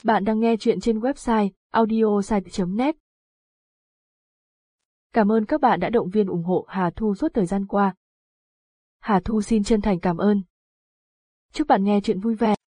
Bạn đang nghe chuyện trên website audiosite.net. Cảm ơn các bạn đã động viên ủng hộ Hà Thu suốt thời gian qua. Hà Thu xin chân thành cảm ơn. Chúc bạn nghe chuyện vui vẻ.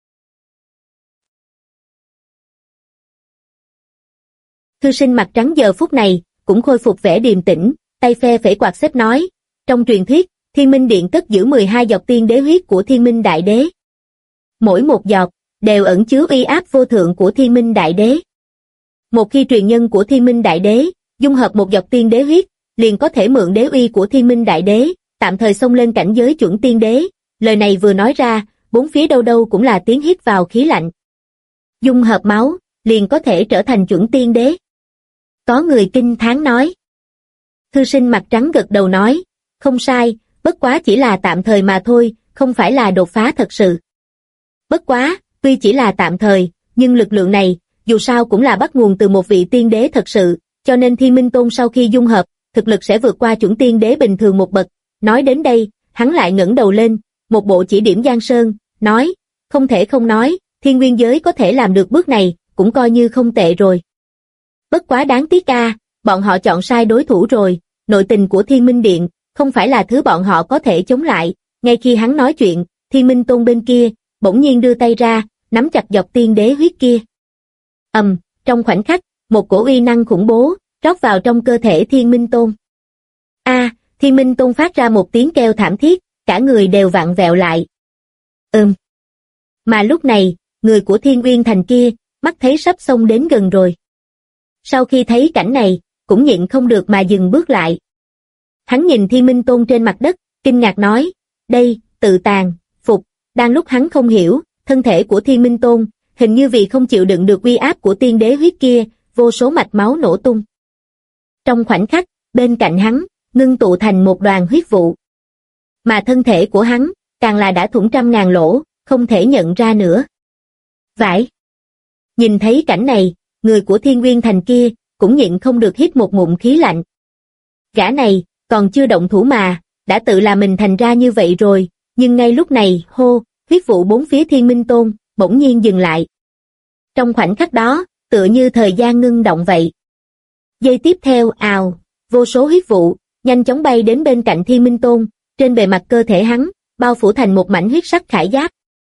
Thư sinh mặt trắng giờ phút này cũng khôi phục vẻ điềm tĩnh, tay phe phẩy quạt xếp nói, trong truyền thuyết, Thiên Minh Điện cất giữ 12 giọt tiên đế huyết của Thiên Minh Đại Đế. Mỗi một giọt đều ẩn chứa uy áp vô thượng của Thiên Minh Đại Đế. Một khi truyền nhân của Thiên Minh Đại Đế dung hợp một giọt tiên đế huyết, liền có thể mượn đế uy của Thiên Minh Đại Đế, tạm thời xông lên cảnh giới chuẩn tiên đế. Lời này vừa nói ra, bốn phía đâu đâu cũng là tiếng hít vào khí lạnh. Dung hợp máu, liền có thể trở thành chuẩn tiên đế. Có người kinh thán nói. Thư sinh mặt trắng gật đầu nói, không sai, bất quá chỉ là tạm thời mà thôi, không phải là đột phá thật sự. Bất quá, tuy chỉ là tạm thời, nhưng lực lượng này, dù sao cũng là bắt nguồn từ một vị tiên đế thật sự, cho nên Thiên Minh Tôn sau khi dung hợp, thực lực sẽ vượt qua chuẩn tiên đế bình thường một bậc. Nói đến đây, hắn lại ngẩng đầu lên, một bộ chỉ điểm Giang Sơn, nói, không thể không nói, thiên nguyên giới có thể làm được bước này, cũng coi như không tệ rồi. Bất quá đáng tiếc a, bọn họ chọn sai đối thủ rồi, nội tình của Thiên Minh Điện, không phải là thứ bọn họ có thể chống lại. Ngay khi hắn nói chuyện, Thiên Minh Tôn bên kia, bỗng nhiên đưa tay ra, nắm chặt giọt tiên đế huyết kia. Trong khoảnh khắc, một cổ uy năng khủng bố, rót vào trong cơ thể Thiên Minh Tôn. Thiên Minh Tôn phát ra một tiếng kêu thảm thiết, cả người đều vặn vẹo lại. Mà lúc này, người của Thiên Uyên Thành kia, mắt thấy sắp xông đến gần rồi. Sau khi thấy cảnh này, cũng nhịn không được mà dừng bước lại. Hắn nhìn Thiên Minh Tôn trên mặt đất, kinh ngạc nói, đây, tự tàn, phục. Đang lúc hắn không hiểu, thân thể của Thiên Minh Tôn, hình như vì không chịu đựng được uy áp của tiên đế huyết kia, vô số mạch máu nổ tung. Trong khoảnh khắc, bên cạnh hắn, ngưng tụ thành một đoàn huyết vụ. Mà thân thể của hắn, càng là đã thủng trăm ngàn lỗ, không thể nhận ra nữa. Vãi! Nhìn thấy cảnh này, người của Thiên Uyên Thành kia, cũng nhịn không được hít một ngụm khí lạnh. Gã này, còn chưa động thủ mà, đã tự làm mình thành ra như vậy rồi, nhưng ngay lúc này, huyết vụ bốn phía Thiên Minh Tôn, bỗng nhiên dừng lại. Trong khoảnh khắc đó, tựa như thời gian ngưng động vậy. Giây tiếp theo, vô số huyết vụ, nhanh chóng bay đến bên cạnh Thiên Minh Tôn, trên bề mặt cơ thể hắn, bao phủ thành một mảnh huyết sắc khải giáp.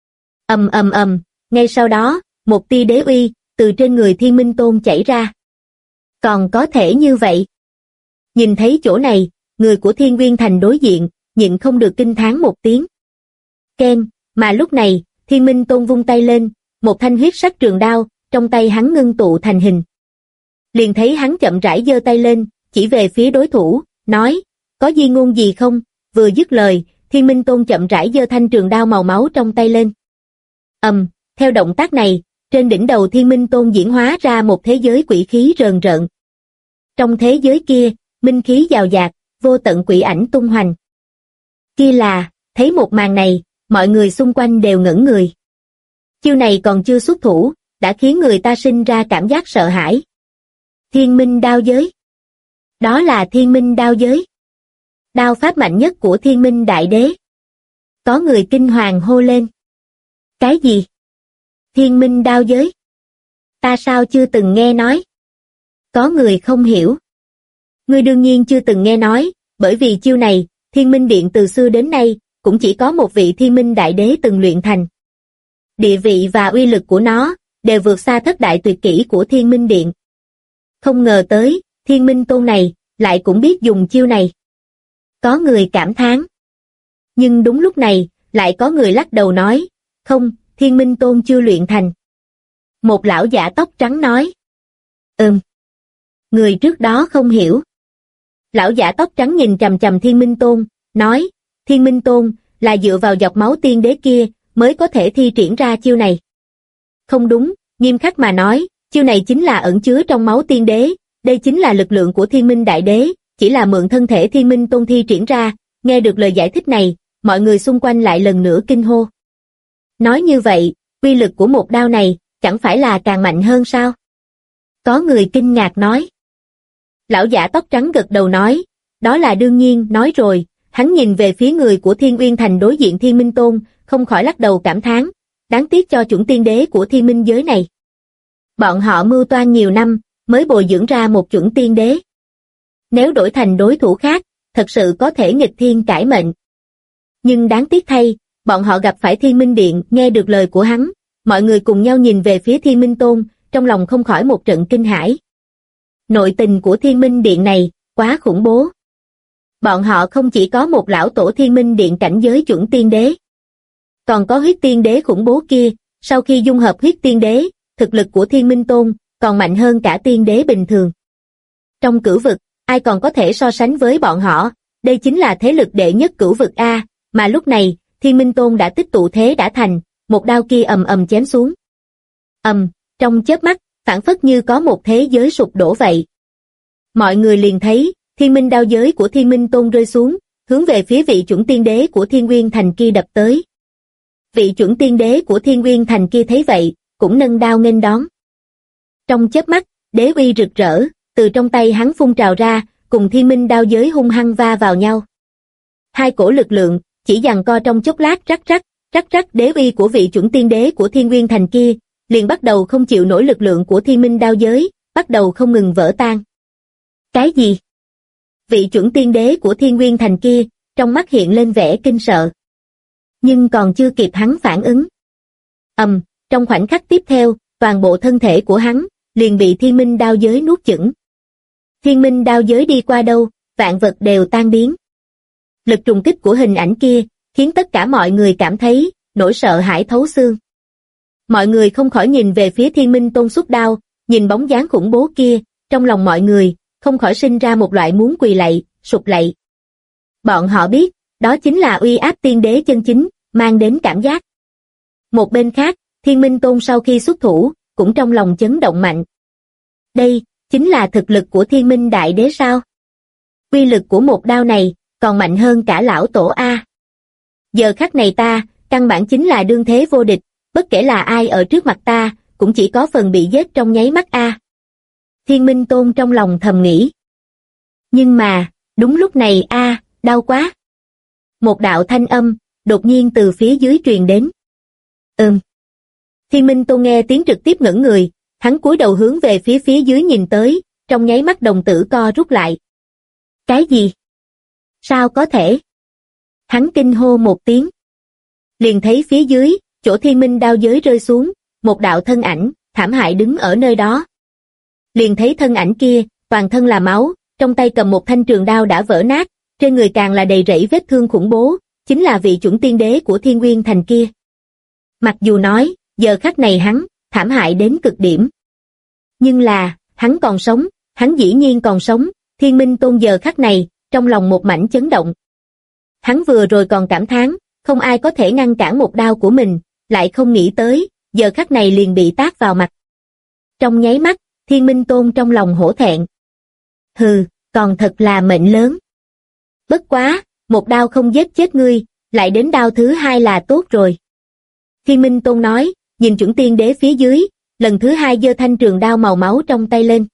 Ngay sau đó, một tia đế uy, từ trên người Thiên Minh Tôn chảy ra. Còn có thể như vậy. Nhìn thấy chỗ này, người của Thiên Uyên Thành đối diện, nhịn không được kinh thán một tiếng. Keng, mà lúc này, Thiên Minh Tôn vung tay lên, một thanh huyết sắc trường đao, trong tay hắn ngưng tụ thành hình. Liền thấy hắn chậm rãi giơ tay lên, chỉ về phía đối thủ, nói, có di ngôn gì không? Vừa dứt lời, Thiên Minh Tôn chậm rãi giơ thanh trường đao màu máu trong tay lên. Theo động tác này, trên đỉnh đầu Thiên Minh Tôn diễn hóa ra một thế giới quỷ khí rờn rợn. Trong thế giới kia, minh khí giàu dạt, vô tận quỷ ảnh tung hoành. Kia là, thấy một màn này, mọi người xung quanh đều ngẩn người. Chiêu này còn chưa xuất thủ, đã khiến người ta sinh ra cảm giác sợ hãi. Thiên Minh Đao Giới. Đó là Thiên Minh Đao Giới. Đao pháp mạnh nhất của Thiên Minh Đại Đế. Có người kinh hoàng hô lên. Cái gì? Thiên Minh Đao Giới? Ta sao chưa từng nghe nói? Có người không hiểu. Ngươi đương nhiên chưa từng nghe nói, bởi vì chiêu này, Thiên Minh Điện từ xưa đến nay, cũng chỉ có một vị Thiên Minh Đại Đế từng luyện thành. Địa vị và uy lực của nó, đều vượt xa thất đại tuyệt kỹ của Thiên Minh Điện. Không ngờ tới, Thiên Minh Tôn này, lại cũng biết dùng chiêu này. Có người cảm thán. Nhưng đúng lúc này, lại có người lắc đầu nói, không, Thiên Minh Tôn chưa luyện thành. Một lão giả tóc trắng nói. Người trước đó không hiểu. Lão giả tóc trắng nhìn chằm chằm Thiên Minh Tôn, nói, Thiên Minh Tôn, là dựa vào giọt máu tiên đế kia, mới có thể thi triển ra chiêu này. Không đúng, nghiêm khắc mà nói, chiêu này chính là ẩn chứa trong máu tiên đế, đây chính là lực lượng của Thiên Minh Đại Đế, chỉ là mượn thân thể Thiên Minh Tôn thi triển ra. Nghe được lời giải thích này, mọi người xung quanh lại lần nữa kinh hô. Nói như vậy, uy lực của một đao này, chẳng phải là càng mạnh hơn sao? Có người kinh ngạc nói. Lão giả tóc trắng gật đầu nói, đó là đương nhiên, nói rồi, hắn nhìn về phía người của Thiên Uyên Thành đối diện Thiên Minh Tôn, không khỏi lắc đầu cảm thán, đáng tiếc cho chuẩn tiên đế của Thiên Minh giới này. Bọn họ mưu toan nhiều năm, mới bồi dưỡng ra một chuẩn tiên đế. Nếu đổi thành đối thủ khác, thật sự có thể nghịch thiên cải mệnh. Nhưng đáng tiếc thay, bọn họ gặp phải Thiên Minh Điện, nghe được lời của hắn, mọi người cùng nhau nhìn về phía Thiên Minh Tôn, trong lòng không khỏi một trận kinh hãi. Nội tình của Thiên Minh Điện này, quá khủng bố. Bọn họ không chỉ có một lão tổ Thiên Minh Điện cảnh giới chuẩn tiên đế, còn có huyết tiên đế khủng bố kia, sau khi dung hợp huyết tiên đế, thực lực của Thiên Minh Tôn còn mạnh hơn cả tiên đế bình thường. Trong cửu vực, ai còn có thể so sánh với bọn họ, đây chính là thế lực đệ nhất cửu vực A, mà lúc này, Thiên Minh Tôn đã tích tụ thế đã thành, một đao kia ầm ầm chém xuống. Trong chớp mắt, phảng phất như có một thế giới sụp đổ vậy. Mọi người liền thấy, Thiên Minh đao giới của Thiên Minh Tôn rơi xuống, hướng về phía vị chuẩn tiên đế của Thiên Nguyên Thành kia đập tới. Vị chuẩn tiên đế của Thiên Nguyên Thành kia thấy vậy, cũng nâng đao nghênh đón. Trong chớp mắt, đế uy rực rỡ, từ trong tay hắn phun trào ra, cùng Thiên Minh đao giới hung hăng va vào nhau. Hai cổ lực lượng, chỉ giằng co trong chốc lát rắc rắc đế uy của vị chuẩn tiên đế của Thiên Nguyên Thành kia, liền bắt đầu không chịu nổi lực lượng của Thiên Minh đao giới, bắt đầu không ngừng vỡ tan. Cái gì? Vị chuẩn tiên đế của Thiên Nguyên Thành kia, trong mắt hiện lên vẻ kinh sợ. Nhưng còn chưa kịp hắn phản ứng. Trong khoảnh khắc tiếp theo, toàn bộ thân thể của hắn, liền bị Thiên Minh đao giới nuốt chửng. Thiên Minh đao giới đi qua đâu, vạn vật đều tan biến. Lực trùng kích của hình ảnh kia, khiến tất cả mọi người cảm thấy, nỗi sợ hãi thấu xương. Mọi người không khỏi nhìn về phía Thiên Minh Tôn xuất đao, nhìn bóng dáng khủng bố kia, trong lòng mọi người, không khỏi sinh ra một loại muốn quỳ lạy, sụp lạy. Bọn họ biết, đó chính là uy áp tiên đế chân chính, mang đến cảm giác. Một bên khác, Thiên Minh Tôn sau khi xuất thủ, cũng trong lòng chấn động mạnh. Đây, chính là thực lực của Thiên Minh Đại Đế sao? Uy lực của một đao này, còn mạnh hơn cả lão tổ A. Giờ khắc này ta, căn bản chính là đương thế vô địch, bất kể là ai ở trước mặt ta, cũng chỉ có phần bị giết trong nháy mắt A. Thiên Minh Tôn trong lòng thầm nghĩ. Nhưng mà, đúng lúc này đau quá. Một đạo thanh âm, đột nhiên từ phía dưới truyền đến. Thiên Minh Tôn nghe tiếng trực tiếp ngẩn người, hắn cúi đầu hướng về phía dưới nhìn tới, trong nháy mắt đồng tử co rút lại. Cái gì? Sao có thể? Hắn kinh hô một tiếng. Liền thấy phía dưới, chỗ Thiên Minh đao giới rơi xuống, một đạo thân ảnh, thảm hại đứng ở nơi đó. Liền thấy thân ảnh kia, toàn thân là máu, trong tay cầm một thanh trường đao đã vỡ nát, trên người càng là đầy rẫy vết thương khủng bố, chính là vị chuẩn tiên đế của Thiên Nguyên Thành kia. Mặc dù nói, giờ khắc này hắn, thảm hại đến cực điểm. Nhưng là, hắn còn sống, hắn dĩ nhiên còn sống, Thiên Minh Tôn giờ khắc này, trong lòng một mảnh chấn động. Hắn vừa rồi còn cảm thán, không ai có thể ngăn cản một đao của mình, lại không nghĩ tới, giờ khắc này liền bị tát vào mặt. Trong nháy mắt, Thiên Minh Tôn trong lòng hổ thẹn. Hừ, còn thật là mệnh lớn. Bất quá, một đao không giết chết ngươi, lại đến đao thứ hai là tốt rồi. Thiên Minh Tôn nói, nhìn chuẩn tiên đế phía dưới, lần thứ hai giơ thanh trường đao màu máu trong tay lên.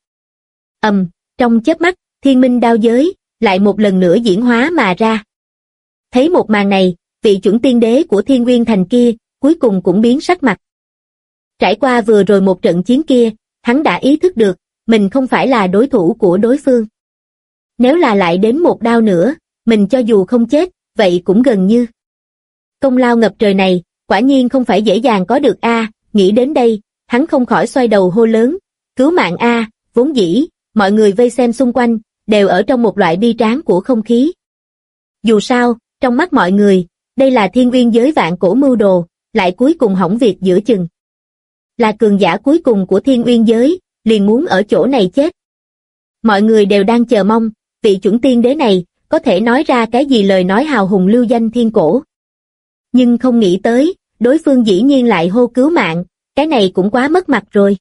Trong chớp mắt, Thiên Minh đao giới, lại một lần nữa diễn hóa mà ra. Thấy một màn này, vị chuẩn tiên đế của Thiên Nguyên Thành kia, cuối cùng cũng biến sắc mặt. Trải qua vừa rồi một trận chiến kia, hắn đã ý thức được, mình không phải là đối thủ của đối phương. Nếu là lại đến một đao nữa, mình cho dù không chết, vậy cũng gần như. Công lao ngập trời này, quả nhiên không phải dễ dàng có được a. Nghĩ đến đây, hắn không khỏi xoay đầu hô lớn, cứu mạng a. Vốn dĩ, mọi người vây xem xung quanh, đều ở trong một loại bi tráng của không khí. Dù sao, trong mắt mọi người, đây là thiên uyên giới vạn cổ mưu đồ, lại cuối cùng hỏng việc giữa chừng. Là cường giả cuối cùng của thiên uyên giới, liền muốn ở chỗ này chết. Mọi người đều đang chờ mong, vị chuẩn tiên đế này, có thể nói ra cái gì lời nói hào hùng lưu danh thiên cổ. Nhưng không nghĩ tới, đối phương dĩ nhiên lại hô cứu mạng, cái này cũng quá mất mặt rồi.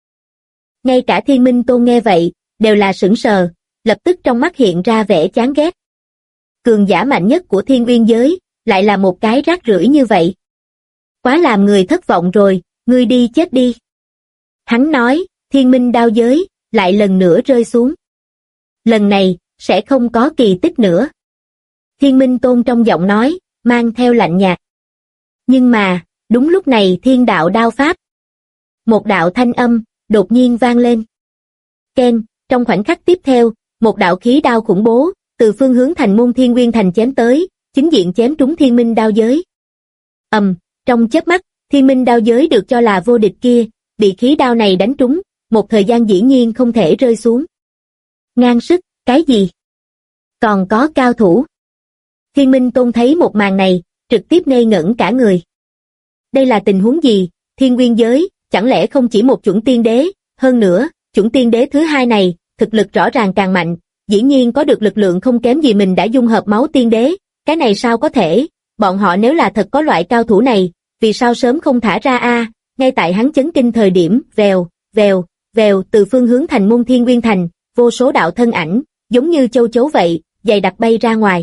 Ngay cả Thiên Minh Tôn nghe vậy, đều là sững sờ, lập tức trong mắt hiện ra vẻ chán ghét. Cường giả mạnh nhất của thiên uyên giới, lại là một cái rác rưởi như vậy. Quá làm người thất vọng rồi, ngươi đi chết đi. Hắn nói, Thiên Minh đao giới, lại lần nữa rơi xuống. Lần này, sẽ không có kỳ tích nữa. Thiên Minh Tôn trong giọng nói, mang theo lạnh nhạt. Nhưng mà, đúng lúc này thiên đạo đao pháp. Một đạo thanh âm, đột nhiên vang lên. Keng, trong khoảnh khắc tiếp theo, một đạo khí đao khủng bố, từ phương hướng thành môn Thiên Nguyên Thành chém tới, chính diện chém trúng Thiên Minh đao giới. Trong chớp mắt, Thiên Minh đao giới được cho là vô địch kia, bị khí đao này đánh trúng, một thời gian dĩ nhiên không thể rơi xuống. Ngang sức, cái gì? Còn có cao thủ. Thiên Minh Tôn thấy một màn này, trực tiếp ngây ngẩn cả người. Đây là tình huống gì? Thiên Nguyên giới, chẳng lẽ không chỉ một chuẩn tiên đế, hơn nữa, chuẩn tiên đế thứ hai này, thực lực rõ ràng càng mạnh, dĩ nhiên có được lực lượng không kém gì mình đã dung hợp máu tiên đế, cái này sao có thể? Bọn họ nếu là thật có loại cao thủ này, vì sao sớm không thả ra a? Ngay tại hắn chấn kinh thời điểm, vèo, vèo, vèo, từ phương hướng thành môn Thiên Nguyên Thành, vô số đạo thân ảnh, giống như châu chấu vậy, dày đặc bay ra ngoài.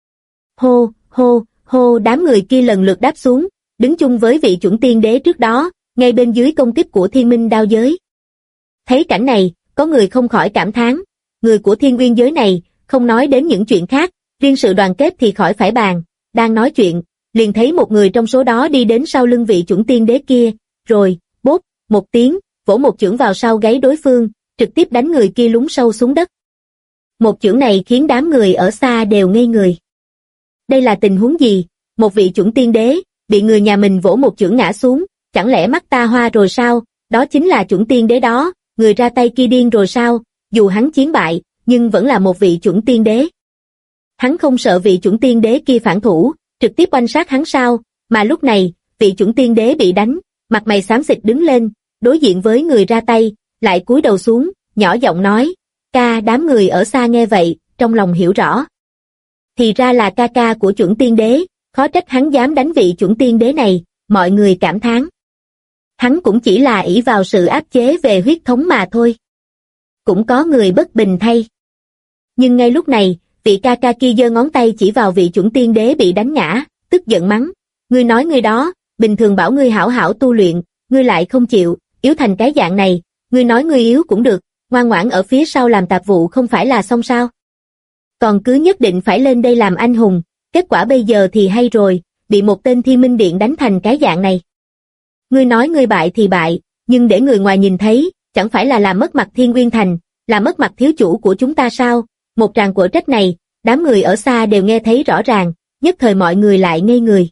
Hô, hô, hô, đám người kia lần lượt đáp xuống, đứng chung với vị chuẩn tiên đế trước đó, ngay bên dưới công kích của Thiên Minh đao giới. Thấy cảnh này, có người không khỏi cảm thán, người của Thiên Nguyên giới này, không nói đến những chuyện khác, riêng sự đoàn kết thì khỏi phải bàn, đang nói chuyện, liền thấy một người trong số đó đi đến sau lưng vị chuẩn tiên đế kia, rồi, bốp, một tiếng, vỗ một chưởng vào sau gáy đối phương, trực tiếp đánh người kia lún sâu xuống đất. Một chưởng này khiến đám người ở xa đều ngây người. Đây là tình huống gì? Một vị chuẩn tiên đế, bị người nhà mình vỗ một chưởng ngã xuống, chẳng lẽ mắt ta hoa rồi sao? Đó chính là chuẩn tiên đế đó, người ra tay kia điên rồi sao? Dù hắn chiến bại, nhưng vẫn là một vị chuẩn tiên đế. Hắn không sợ vị chuẩn tiên đế kia phản thủ, trực tiếp oanh sát hắn sao? Mà lúc này, vị chuẩn tiên đế bị đánh, mặt mày xám xịt đứng lên, đối diện với người ra tay, lại cúi đầu xuống, nhỏ giọng nói, ca. Đám người ở xa nghe vậy, trong lòng hiểu rõ. Thì ra là ca ca của chuẩn tiên đế, khó trách hắn dám đánh vị chuẩn tiên đế này, mọi người cảm thán. Hắn cũng chỉ là ỷ vào sự áp chế về huyết thống mà thôi. Cũng có người bất bình thay. Nhưng ngay lúc này, vị ca ca kia giơ ngón tay chỉ vào vị chuẩn tiên đế bị đánh ngã, tức giận mắng. Ngươi nói ngươi đó, bình thường bảo ngươi hảo hảo tu luyện, ngươi lại không chịu, yếu thành cái dạng này, ngươi nói ngươi yếu cũng được, ngoan ngoãn ở phía sau làm tạp vụ không phải là xong sao? Còn cứ nhất định phải lên đây làm anh hùng, kết quả bây giờ thì hay rồi, bị một tên Thiên Minh Điện đánh thành cái dạng này. Ngươi nói ngươi bại thì bại, nhưng để người ngoài nhìn thấy, chẳng phải là làm mất mặt Thiên Nguyên Thành, làm mất mặt thiếu chủ của chúng ta sao? Một tràng quở trách này, đám người ở xa đều nghe thấy rõ ràng, nhất thời mọi người lại ngây người.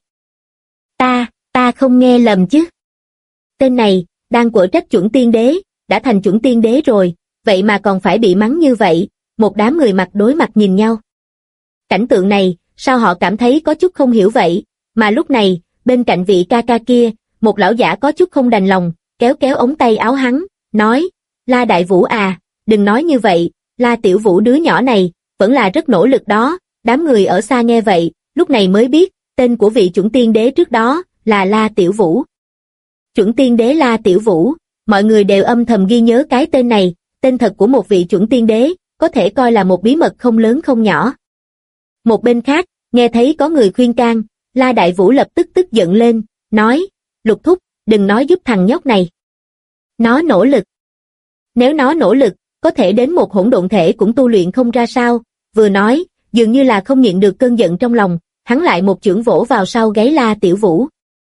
Ta không nghe lầm chứ? Tên này, đang quở trách chuẩn tiên đế, đã thành chuẩn tiên đế rồi, vậy mà còn phải bị mắng như vậy, một đám người mặt đối mặt nhìn nhau. Cảnh tượng này, sao họ cảm thấy có chút không hiểu vậy, mà lúc này, bên cạnh vị ca ca kia, một lão giả có chút không đành lòng, kéo kéo ống tay áo hắn, nói, La Đại Vũ à, đừng nói như vậy, La Tiểu Vũ đứa nhỏ này, vẫn là rất nỗ lực đó. Đám người ở xa nghe vậy, lúc này mới biết, tên của vị chuẩn tiên đế trước đó, là La Tiểu Vũ. Chuẩn tiên đế La Tiểu Vũ, mọi người đều âm thầm ghi nhớ cái tên này, tên thật của một vị chuẩn tiên đế, có thể coi là một bí mật không lớn không nhỏ. Một bên khác, nghe thấy có người khuyên can, La Đại Vũ lập tức tức giận lên, nói, Lục thúc, đừng nói giúp thằng nhóc này. Nó nỗ lực. Nếu nó nỗ lực, có thể đến một hỗn độn thể cũng tu luyện không ra sao, vừa nói, dường như là không nhịn được cơn giận trong lòng, hắn lại một chưởng vỗ vào sau gáy La Tiểu Vũ.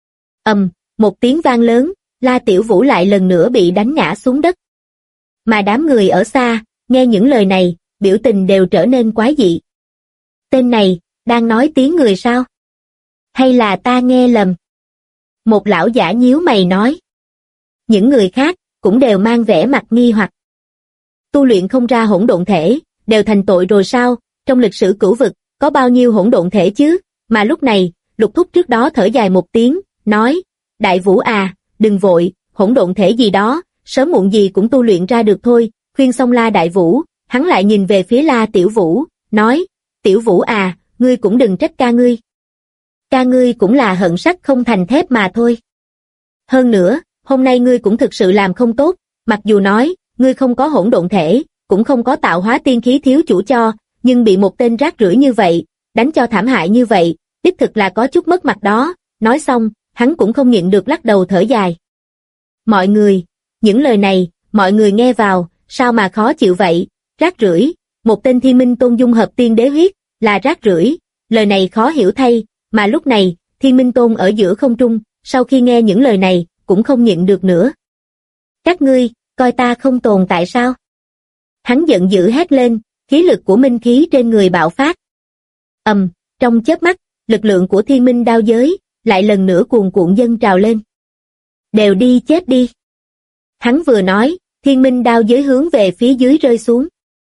Một tiếng vang lớn, La Tiểu Vũ lại lần nữa bị đánh ngã xuống đất. Mà đám người ở xa, nghe những lời này, biểu tình đều trở nên quái dị. Tên này, đang nói tiếng người sao? Hay là ta nghe lầm? Một lão giả nhíu mày nói. Những người khác, cũng đều mang vẻ mặt nghi hoặc. Tu luyện không ra hỗn độn thể, đều thành tội rồi sao? Trong lịch sử cửu vực, có bao nhiêu hỗn độn thể chứ? Mà lúc này, Lục thúc trước đó thở dài một tiếng, nói, Đại Vũ à, đừng vội, hỗn độn thể gì đó, sớm muộn gì cũng tu luyện ra được thôi. Khuyên xong La Đại Vũ, hắn lại nhìn về phía La Tiểu Vũ, nói, Tiểu Vũ à, ngươi cũng đừng trách ca ngươi. Ca ngươi cũng là hận sắt không thành thép mà thôi. Hơn nữa, hôm nay ngươi cũng thực sự làm không tốt, mặc dù nói, ngươi không có hỗn độn thể, cũng không có tạo hóa tiên khí thiếu chủ cho, nhưng bị một tên rác rưởi như vậy, đánh cho thảm hại như vậy, đích thực là có chút mất mặt đó. Nói xong, hắn cũng không nhịn được lắc đầu thở dài. Mọi người, những lời này, mọi người nghe vào, sao mà khó chịu vậy? Rác rưởi, một tên Thiên Minh Tôn dung hợp tiên đế huyết, là rác rưởi, lời này khó hiểu thay, mà lúc này, Thiên Minh Tôn ở giữa không trung, sau khi nghe những lời này, cũng không nhịn được nữa. coi ta không tồn tại sao? Hắn giận dữ hét lên, khí lực của minh khí trên người bạo phát. Trong chớp mắt, lực lượng của thiên minh đao giới lại lần nữa cuồn cuộn dâng trào lên. Đều đi chết đi. Hắn vừa nói, thiên minh đao giới hướng về phía dưới rơi xuống.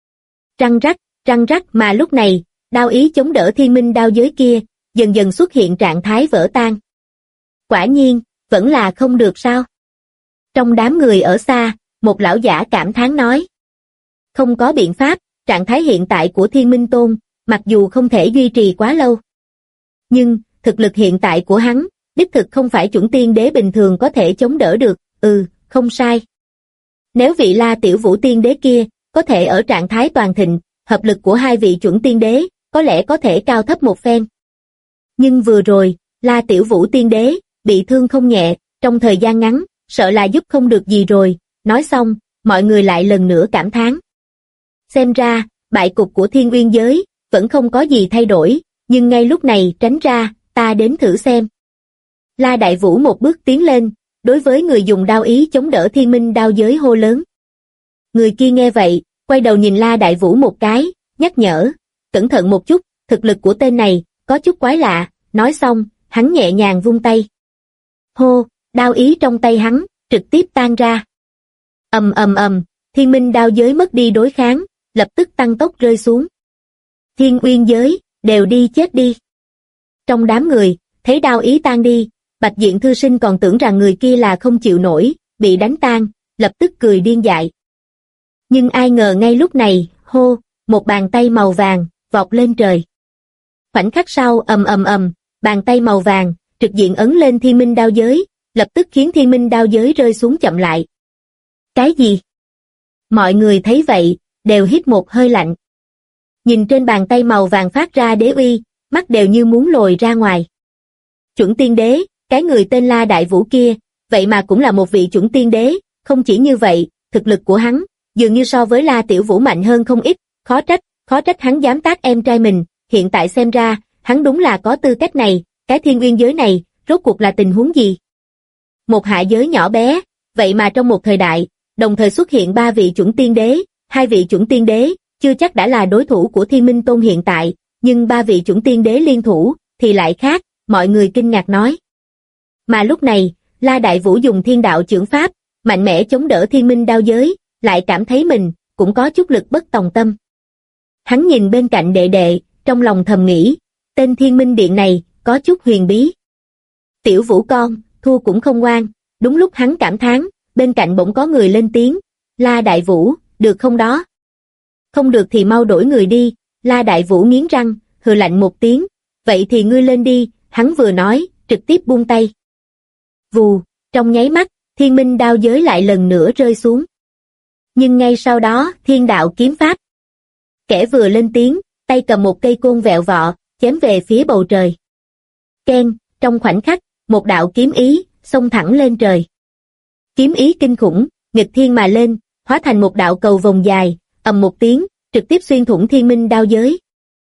Răng rắc mà lúc này, đao ý chống đỡ thiên minh đao giới kia, dần dần xuất hiện trạng thái vỡ tan. Quả nhiên, vẫn là không được sao? Trong đám người ở xa, một lão giả cảm thán nói. Không có biện pháp, trạng thái hiện tại của Thiên Minh Tôn, mặc dù không thể duy trì quá lâu. Nhưng, thực lực hiện tại của hắn, đích thực không phải chuẩn tiên đế bình thường có thể chống đỡ được, không sai. Nếu vị La Tiểu Vũ tiên đế kia, có thể ở trạng thái toàn thịnh, hợp lực của hai vị chuẩn tiên đế, có lẽ có thể cao thấp một phen. Nhưng vừa rồi, La Tiểu Vũ tiên đế, bị thương không nhẹ, trong thời gian ngắn, sợ là giúp không được gì rồi, nói xong, mọi người lại lần nữa cảm thán. Xem ra, bại cục của Thiên Uyên giới, vẫn không có gì thay đổi, nhưng ngay lúc này tránh ra, ta đến thử xem. La Đại Vũ một bước tiến lên, đối với người dùng đao ý chống đỡ thiên minh đao giới hô lớn. Người kia nghe vậy, quay đầu nhìn La Đại Vũ một cái, nhắc nhở, cẩn thận một chút, thực lực của tên này, có chút quái lạ, nói xong, hắn nhẹ nhàng vung tay. Hô, đao ý trong tay hắn, trực tiếp tan ra. Thiên minh đao giới mất đi đối kháng, lập tức tăng tốc rơi xuống. Thiên Uyên giới, đều đi chết đi. Trong đám người, thấy đao ý tan đi, Bạch Diện thư sinh còn tưởng rằng người kia là không chịu nổi, bị đánh tan, lập tức cười điên dại. Nhưng ai ngờ ngay lúc này, hô, một bàn tay màu vàng, vọt lên trời. Khoảnh khắc sau bàn tay màu vàng, trực diện ấn lên thiên minh đao giới, lập tức khiến thiên minh đao giới rơi xuống chậm lại. Cái gì? Mọi người thấy vậy, đều hít một hơi lạnh. Nhìn trên bàn tay màu vàng phát ra đế uy, mắt đều như muốn lồi ra ngoài. Chuẩn tiên đế, cái người tên La Đại Vũ kia, vậy mà cũng là một vị chuẩn tiên đế, không chỉ như vậy, thực lực của hắn, dường như so với La Tiểu Vũ mạnh hơn không ít, khó trách hắn dám tác em trai mình, hiện tại xem ra, hắn đúng là có tư cách này, cái Thiên Uyên giới này, rốt cuộc là tình huống gì? Một hạ giới nhỏ bé, vậy mà trong một thời đại, đồng thời xuất hiện 3 vị chuẩn tiên đế, 2 vị chuẩn tiên đế, chưa chắc đã là đối thủ của Thiên Minh Tôn hiện tại, nhưng 3 vị chuẩn tiên đế liên thủ, thì lại khác, mọi người kinh ngạc nói. Mà lúc này, La Đại Vũ dùng thiên đạo chưởng pháp, mạnh mẽ chống đỡ thiên minh đao giới, lại cảm thấy mình, cũng có chút lực bất tòng tâm. Hắn nhìn bên cạnh đệ đệ, trong lòng thầm nghĩ, tên thiên minh điện này, có chút huyền bí. Tiểu Vũ con, thua cũng không ngoan, đúng lúc hắn cảm thán, bên cạnh bỗng có người lên tiếng, La Đại Vũ, được không đó? Không được thì mau đổi người đi, La Đại Vũ nghiến răng, hừ lạnh một tiếng, vậy thì ngươi lên đi, hắn vừa nói, trực tiếp buông tay. Vù, trong nháy mắt, thiên minh đao giới lại lần nữa rơi xuống. Nhưng ngay sau đó, thiên đạo kiếm pháp. Kẻ vừa lên tiếng, tay cầm một cây côn vẹo vọ, chém về phía bầu trời. Keng, trong khoảnh khắc, một đạo kiếm ý, xông thẳng lên trời. Kiếm ý kinh khủng, nghịch thiên mà lên, hóa thành một đạo cầu vòng dài, ầm một tiếng, trực tiếp xuyên thủng thiên minh đao giới.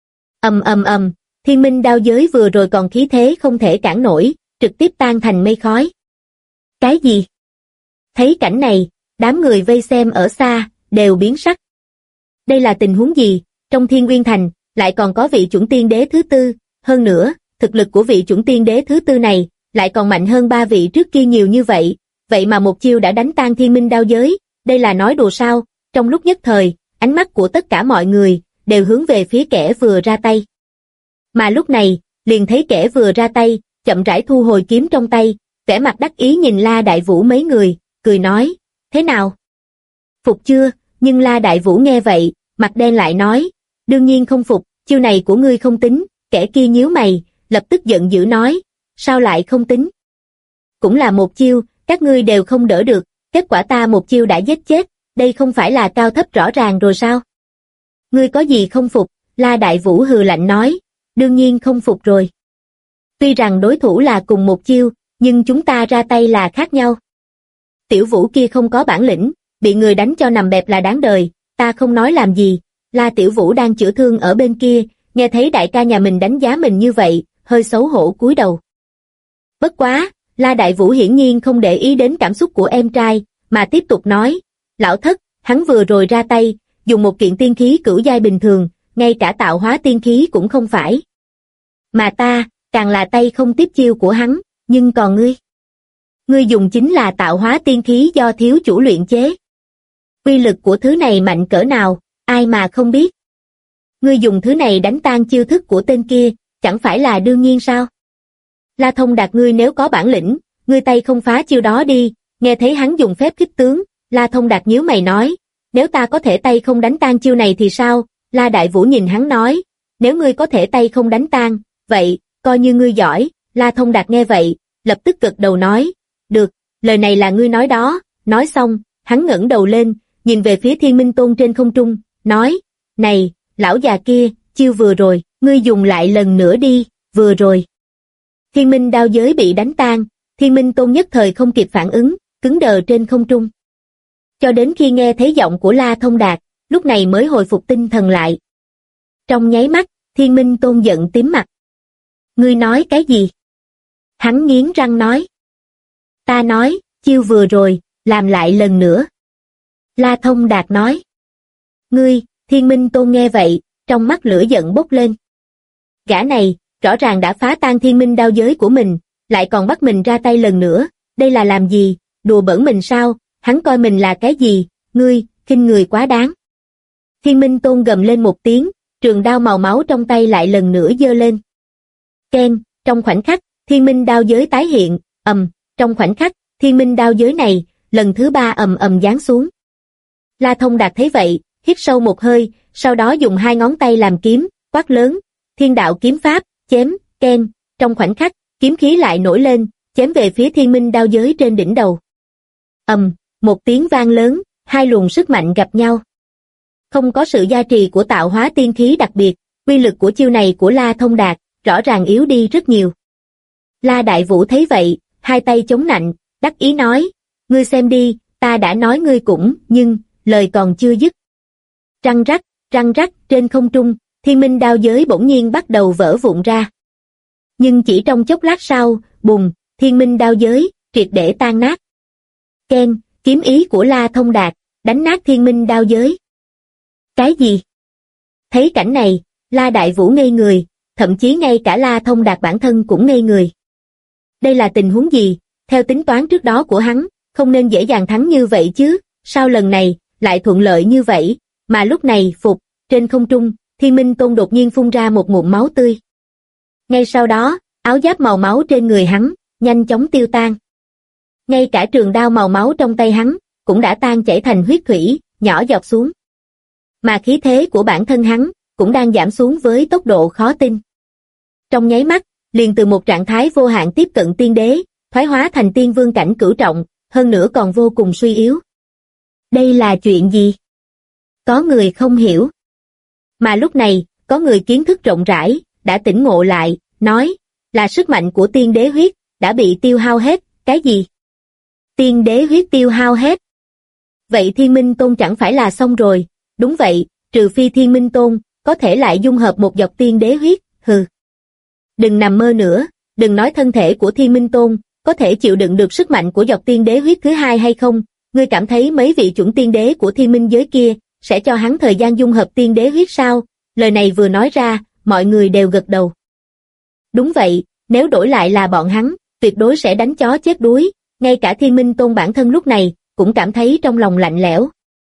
Thiên minh đao giới vừa rồi còn khí thế không thể cản nổi, trực tiếp tan thành mây khói. Cái gì? Thấy cảnh này, đám người vây xem ở xa, đều biến sắc. Đây là tình huống gì? Trong Thiên Uyên Thành, lại còn có vị chuẩn tiên đế thứ tư, hơn nữa, thực lực của vị chuẩn tiên đế thứ tư này, lại còn mạnh hơn 3 vị trước kia nhiều như vậy, vậy mà một chiêu đã đánh tan thiên minh đao giới, đây là nói đùa sao? Trong lúc nhất thời, ánh mắt của tất cả mọi người, đều hướng về phía kẻ vừa ra tay. Mà lúc này, liền thấy kẻ vừa ra tay, chậm rãi thu hồi kiếm trong tay, vẻ mặt đắc ý nhìn La Đại Vũ mấy người, cười nói, thế nào? Phục chưa? Nhưng La Đại Vũ nghe vậy, mặt đen lại nói, đương nhiên không phục, chiêu này của ngươi không tính, kẻ kia nhíu mày, lập tức giận dữ nói, sao lại không tính? Cũng là một chiêu, các ngươi đều không đỡ được, kết quả ta một chiêu đã giết chết, đây không phải là cao thấp rõ ràng rồi sao? Ngươi có gì không phục? La Đại Vũ hừ lạnh nói, đương nhiên không phục rồi. Tuy rằng đối thủ là cùng một chiêu, nhưng chúng ta ra tay là khác nhau. Tiểu Vũ kia không có bản lĩnh, bị người đánh cho nằm bẹp là đáng đời, ta không nói làm gì. La Tiểu Vũ đang chữa thương ở bên kia, nghe thấy đại ca nhà mình đánh giá mình như vậy, hơi xấu hổ cúi đầu. Bất quá, La Đại Vũ hiển nhiên không để ý đến cảm xúc của em trai, mà tiếp tục nói, Lão thất, hắn vừa rồi ra tay, dùng một kiện tiên khí cửu giai bình thường, ngay cả tạo hóa tiên khí cũng không phải. Mà ta, càng là tay không tiếp chiêu của hắn, nhưng còn ngươi? Ngươi dùng chính là tạo hóa tiên khí do thiếu chủ luyện chế. Uy lực của thứ này mạnh cỡ nào, ai mà không biết. Ngươi dùng thứ này đánh tan chiêu thức của tên kia, chẳng phải là đương nhiên sao? La Thông Đạt, ngươi nếu có bản lĩnh, ngươi tay không phá chiêu đó đi. Nghe thấy hắn dùng phép kích tướng, La Thông Đạt nhíu mày nói, nếu ta có thể tay không đánh tan chiêu này thì sao? La Đại Vũ nhìn hắn nói, nếu ngươi có thể tay không đánh tan, vậy, coi như ngươi giỏi. La Thông Đạt nghe vậy, lập tức gật đầu nói, được, lời này là ngươi nói đó. Nói xong, hắn ngẩng đầu lên, nhìn về phía Thiên Minh Tôn trên không trung, nói, này, lão già kia, chiêu vừa rồi, ngươi dùng lại lần nữa đi, vừa rồi. Thiên Minh đao giới bị đánh tan, Thiên Minh Tôn nhất thời không kịp phản ứng, cứng đờ trên không trung. Cho đến khi nghe thấy giọng của La Thông Đạt, lúc này mới hồi phục tinh thần lại. Trong nháy mắt, Thiên Minh Tôn giận tím mặt. Ngươi nói cái gì? Hắn nghiến răng nói. Ta nói, chiêu vừa rồi, làm lại lần nữa. La Thông Đạt nói. Ngươi, Thiên Minh Tôn nghe vậy, trong mắt lửa giận bốc lên. Gã này, rõ ràng đã phá tan Thiên Minh đao giới của mình, lại còn bắt mình ra tay lần nữa, đây là làm gì, đùa bỡn mình sao, hắn coi mình là cái gì, ngươi, khinh người quá đáng. Thiên Minh Tôn gầm lên một tiếng, trường đao màu máu trong tay lại lần nữa giơ lên. Keng, trong khoảnh khắc, Thiên Minh đao giới tái hiện, trong khoảnh khắc, Thiên Minh đao giới này, lần thứ 3 giáng xuống. La Thông Đạt thấy vậy, hít sâu một hơi, sau đó dùng 2 ngón tay làm kiếm, quát lớn, Thiên Đạo kiếm pháp, chém, keng, trong khoảnh khắc, kiếm khí lại nổi lên, chém về phía Thiên Minh đao giới trên đỉnh đầu. Một tiếng vang lớn, 2 luồng sức mạnh gặp nhau. Không có sự gia trì của tạo hóa tiên khí đặc biệt, uy lực của chiêu này của La Thông Đạt rõ ràng yếu đi rất nhiều. La Đại Vũ thấy vậy, 2 tay chống nạnh, đắc ý nói, ngươi xem đi, ta đã nói ngươi cũng, nhưng, lời còn chưa dứt. Răng rắc, trên không trung, Thiên Minh đao giới bỗng nhiên bắt đầu vỡ vụn ra. Nhưng chỉ trong chốc lát sau, bùng, Thiên Minh đao giới, triệt để tan nát. Keng, kiếm ý của La Thông Đạt, đánh nát Thiên Minh đao giới. Cái gì? Thấy cảnh này, La Đại Vũ ngây người, thậm chí ngay cả La Thông Đạt bản thân cũng ngây người. Đây là tình huống gì? Theo tính toán trước đó của hắn, không nên dễ dàng thắng như vậy chứ, sao lần này, lại thuận lợi như vậy, mà lúc này, trên không trung, Thiên Minh Tôn đột nhiên phun ra một ngụm máu tươi. Ngay sau đó, áo giáp màu máu trên người hắn, nhanh chóng tiêu tan. Ngay cả trường đao màu máu trong tay hắn, cũng đã tan chảy thành huyết thủy, nhỏ giọt xuống. Mà khí thế của bản thân hắn, cũng đang giảm xuống với tốc độ khó tin. Trong nháy mắt, liền từ một trạng thái vô hạn tiếp cận tiên đế, thoái hóa thành tiên vương cảnh cửu trọng, hơn nữa còn vô cùng suy yếu. Đây là chuyện gì? Có người không hiểu. Mà lúc này, có người kiến thức rộng rãi, đã tỉnh ngộ lại, nói, là sức mạnh của tiên đế huyết, đã bị tiêu hao hết, cái gì? Tiên đế huyết tiêu hao hết. Vậy Thiên Minh Tôn chẳng phải là xong rồi, đúng vậy, trừ phi Thiên Minh Tôn, có thể lại dung hợp một giọt tiên đế huyết, hừ. Đừng nằm mơ nữa, đừng nói thân thể của Thiên Minh Tôn, có thể chịu đựng được sức mạnh của giọt tiên đế huyết thứ 2 hay không, ngươi cảm thấy mấy vị chuẩn tiên đế của Thiên Minh giới kia, sẽ cho hắn thời gian dung hợp tiên đế huyết sao? Lời này vừa nói ra, mọi người đều gật đầu. Đúng vậy, nếu đổi lại là bọn hắn, tuyệt đối sẽ đánh chó chết đuối, ngay cả Thiên Minh Tôn bản thân lúc này, cũng cảm thấy trong lòng lạnh lẽo.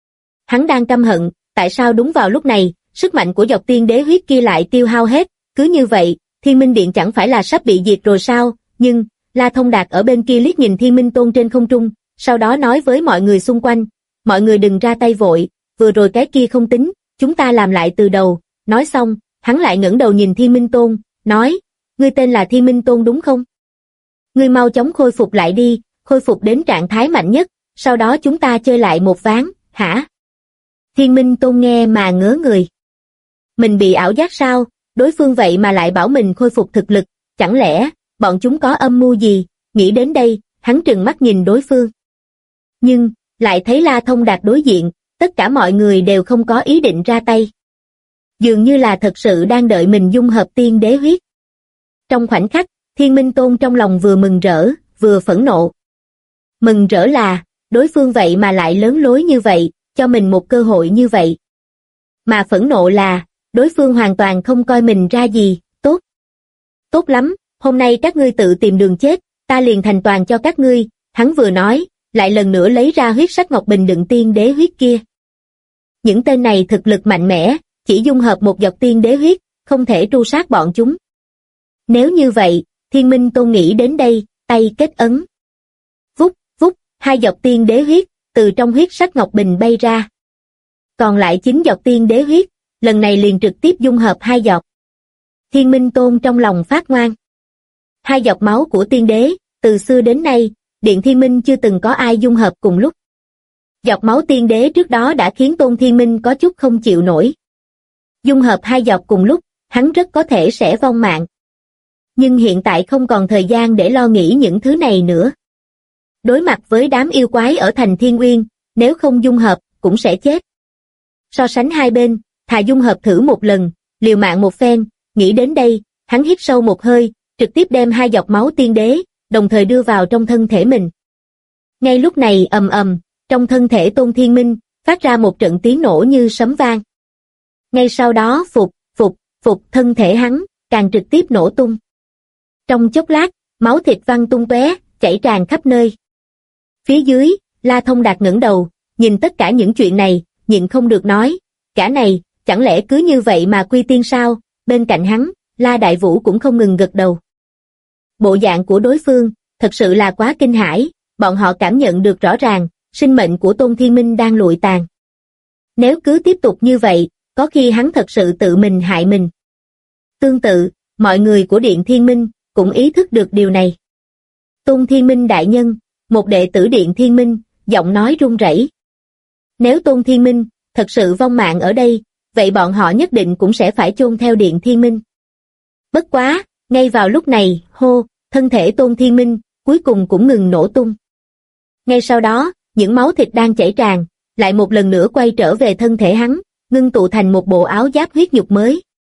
Hắn đang căm hận, tại sao đúng vào lúc này, sức mạnh của giọt tiên đế huyết kia lại tiêu hao hết, cứ như vậy, Thiên Minh Điện chẳng phải là sắp bị diệt rồi sao? Nhưng, La Thông Đạt ở bên kia liếc nhìn Thiên Minh Tôn trên không trung, sau đó nói với mọi người xung quanh, mọi người đừng ra tay vội, vừa rồi cái kia không tính, chúng ta làm lại từ đầu. Nói xong, hắn lại ngẩng đầu nhìn Thiên Minh Tôn, nói, ngươi tên là Thiên Minh Tôn đúng không? Ngươi mau chóng khôi phục lại đi, khôi phục đến trạng thái mạnh nhất, sau đó chúng ta chơi lại một ván, hả? Thiên Minh Tôn nghe mà ngớ người. Mình bị ảo giác sao? Đối phương vậy mà lại bảo mình khôi phục thực lực, chẳng lẽ, bọn chúng có âm mưu gì? Nghĩ đến đây, hắn trừng mắt nhìn đối phương. Nhưng, lại thấy La Thông Đạt đối diện, tất cả mọi người đều không có ý định ra tay. Dường như là thật sự đang đợi mình dung hợp tiên đế huyết. Trong khoảnh khắc, Thiên Minh Tôn trong lòng vừa mừng rỡ, vừa phẫn nộ. Mừng rỡ là, đối phương vậy mà lại lớn lối như vậy, cho mình một cơ hội như vậy. Mà phẫn nộ là, đối phương hoàn toàn không coi mình ra gì, tốt. Tốt lắm, hôm nay các ngươi tự tìm đường chết, ta liền thành toàn cho các ngươi, hắn vừa nói, lại lần nữa lấy ra huyết sắc ngọc bình đựng tiên đế huyết kia. Những tên này thực lực mạnh mẽ, chỉ dung hợp một giọt tiên đế huyết, không thể tru sát bọn chúng. Nếu như vậy, Thiên Minh Tôn nghĩ đến đây, tay kết ấn. Vút, vút, 2 giọt tiên đế huyết, từ trong huyết sắc ngọc bình bay ra. Còn lại 9 giọt tiên đế huyết, lần này liền trực tiếp dung hợp 2 giọt. Thiên Minh Tôn trong lòng phát ngoan. 2 giọt máu của tiên đế, từ xưa đến nay, Điện Thiên Minh chưa từng có ai dung hợp cùng lúc. Giọt máu tiên đế trước đó đã khiến Tôn Thiên Minh có chút không chịu nổi. Dung hợp 2 giọt cùng lúc, hắn rất có thể sẽ vong mạng. Nhưng hiện tại không còn thời gian để lo nghĩ những thứ này nữa. Đối mặt với đám yêu quái ở thành Thiên Uyên, nếu không dung hợp, cũng sẽ chết. So sánh hai bên, thà dung hợp thử một lần, liều mạng một phen, nghĩ đến đây, hắn hít sâu một hơi, trực tiếp đem 2 giọt máu tiên đế, đồng thời đưa vào trong thân thể mình. Ngay lúc này ầm ầm, trong thân thể Tôn Thiên Minh, phát ra một trận tiếng nổ như sấm vang. Ngay sau đó phục, thân thể hắn, càng trực tiếp nổ tung. Trong chốc lát, máu thịt văng tung tóe, chảy tràn khắp nơi. Phía dưới, La Thông Đạt ngẩng đầu, nhìn tất cả những chuyện này, nhịn không được nói, cả này, chẳng lẽ cứ như vậy mà quy tiên sao? Bên cạnh hắn, La Đại Vũ cũng không ngừng gật đầu. Bộ dạng của đối phương, thật sự là quá kinh hãi, bọn họ cảm nhận được rõ ràng, sinh mệnh của Tôn Thiên Minh đang lụi tàn. Nếu cứ tiếp tục như vậy, có khi hắn thật sự tự mình hại mình. Tương tự, mọi người của Điện Thiên Minh cũng ý thức được điều này. Tôn Thiên Minh đại nhân, một đệ tử Điện Thiên Minh, giọng nói run rẩy. Nếu Tôn Thiên Minh thật sự vong mạng ở đây, vậy bọn họ nhất định cũng sẽ phải chôn theo Điện Thiên Minh. Bất quá, ngay vào lúc này, thân thể Tôn Thiên Minh cuối cùng cũng ngừng nổ tung. Ngay sau đó, những máu thịt đang chảy tràn, lại một lần nữa quay trở về thân thể hắn, ngưng tụ thành một bộ áo giáp huyết nhục mới.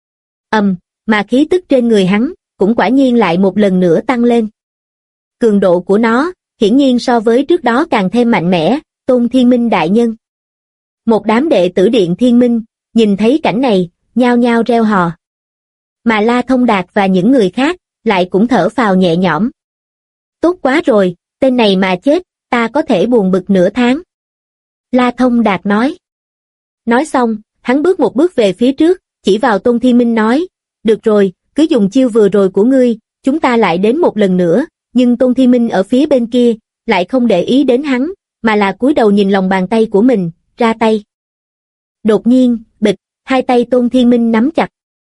Mà khí tức trên người hắn cũng quả nhiên lại một lần nữa tăng lên. Cường độ của nó, hiển nhiên so với trước đó càng thêm mạnh mẽ, Tôn Thiên Minh đại nhân. Một đám đệ tử Điện Thiên Minh, nhìn thấy cảnh này, nhao nhao reo hò. Mà La Thông Đạt và những người khác, lại cũng thở phào nhẹ nhõm. Tốt quá rồi, tên này mà chết, ta có thể buồn bực nửa tháng. La Thông Đạt nói. Nói xong, hắn bước một bước về phía trước, chỉ vào Tôn Thiên Minh nói, được rồi, cứ dùng chiêu vừa rồi của ngươi, chúng ta lại đến một lần nữa, nhưng Tôn Thiên Minh ở phía bên kia, lại không để ý đến hắn, mà là cúi đầu nhìn lòng bàn tay của mình, ra tay. Đột nhiên, bịch, 2 tay Tôn Thiên Minh nắm chặt.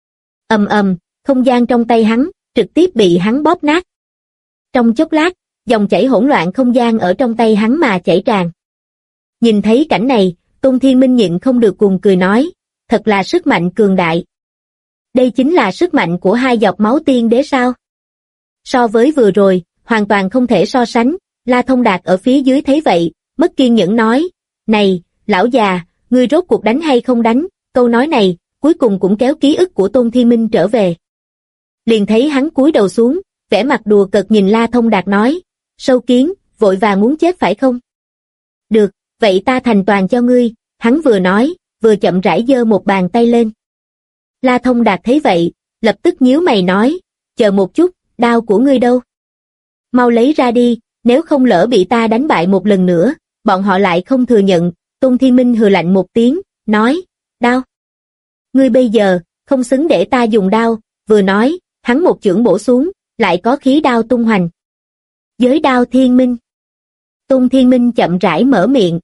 Không gian trong tay hắn, trực tiếp bị hắn bóp nát. Trong chốc lát, dòng chảy hỗn loạn không gian ở trong tay hắn mà chảy tràn. Nhìn thấy cảnh này, Tôn Thiên Minh nhịn không được cuồng cười nói, thật là sức mạnh cường đại. Đây chính là sức mạnh của 2 giọt máu tiên đế sao? So với vừa rồi, hoàn toàn không thể so sánh. La Thông Đạt ở phía dưới thấy vậy, mất kiên nhẫn nói, này, lão già, ngươi rốt cuộc đánh hay không đánh? Câu nói này, cuối cùng cũng kéo ký ức của Tôn Thiên Minh trở về. Liền thấy hắn cúi đầu xuống, vẻ mặt đùa cợt nhìn La Thông Đạt nói, sâu kiến, vội vàng muốn chết phải không? Được, vậy ta thành toàn cho ngươi, hắn vừa nói, vừa chậm rãi giơ một bàn tay lên. La Thông Đạt thấy vậy, lập tức nhíu mày nói, chờ một chút, đao của ngươi đâu? Mau lấy ra đi, nếu không lỡ bị ta đánh bại một lần nữa, bọn họ lại không thừa nhận. Tôn Thiên Minh hừ lạnh một tiếng, nói, đao. Ngươi bây giờ, không xứng để ta dùng đao, vừa nói, hắn một chưởng bổ xuống, lại có khí đao tung hoành. Giới đao thiên minh. Tôn Thiên Minh chậm rãi mở miệng.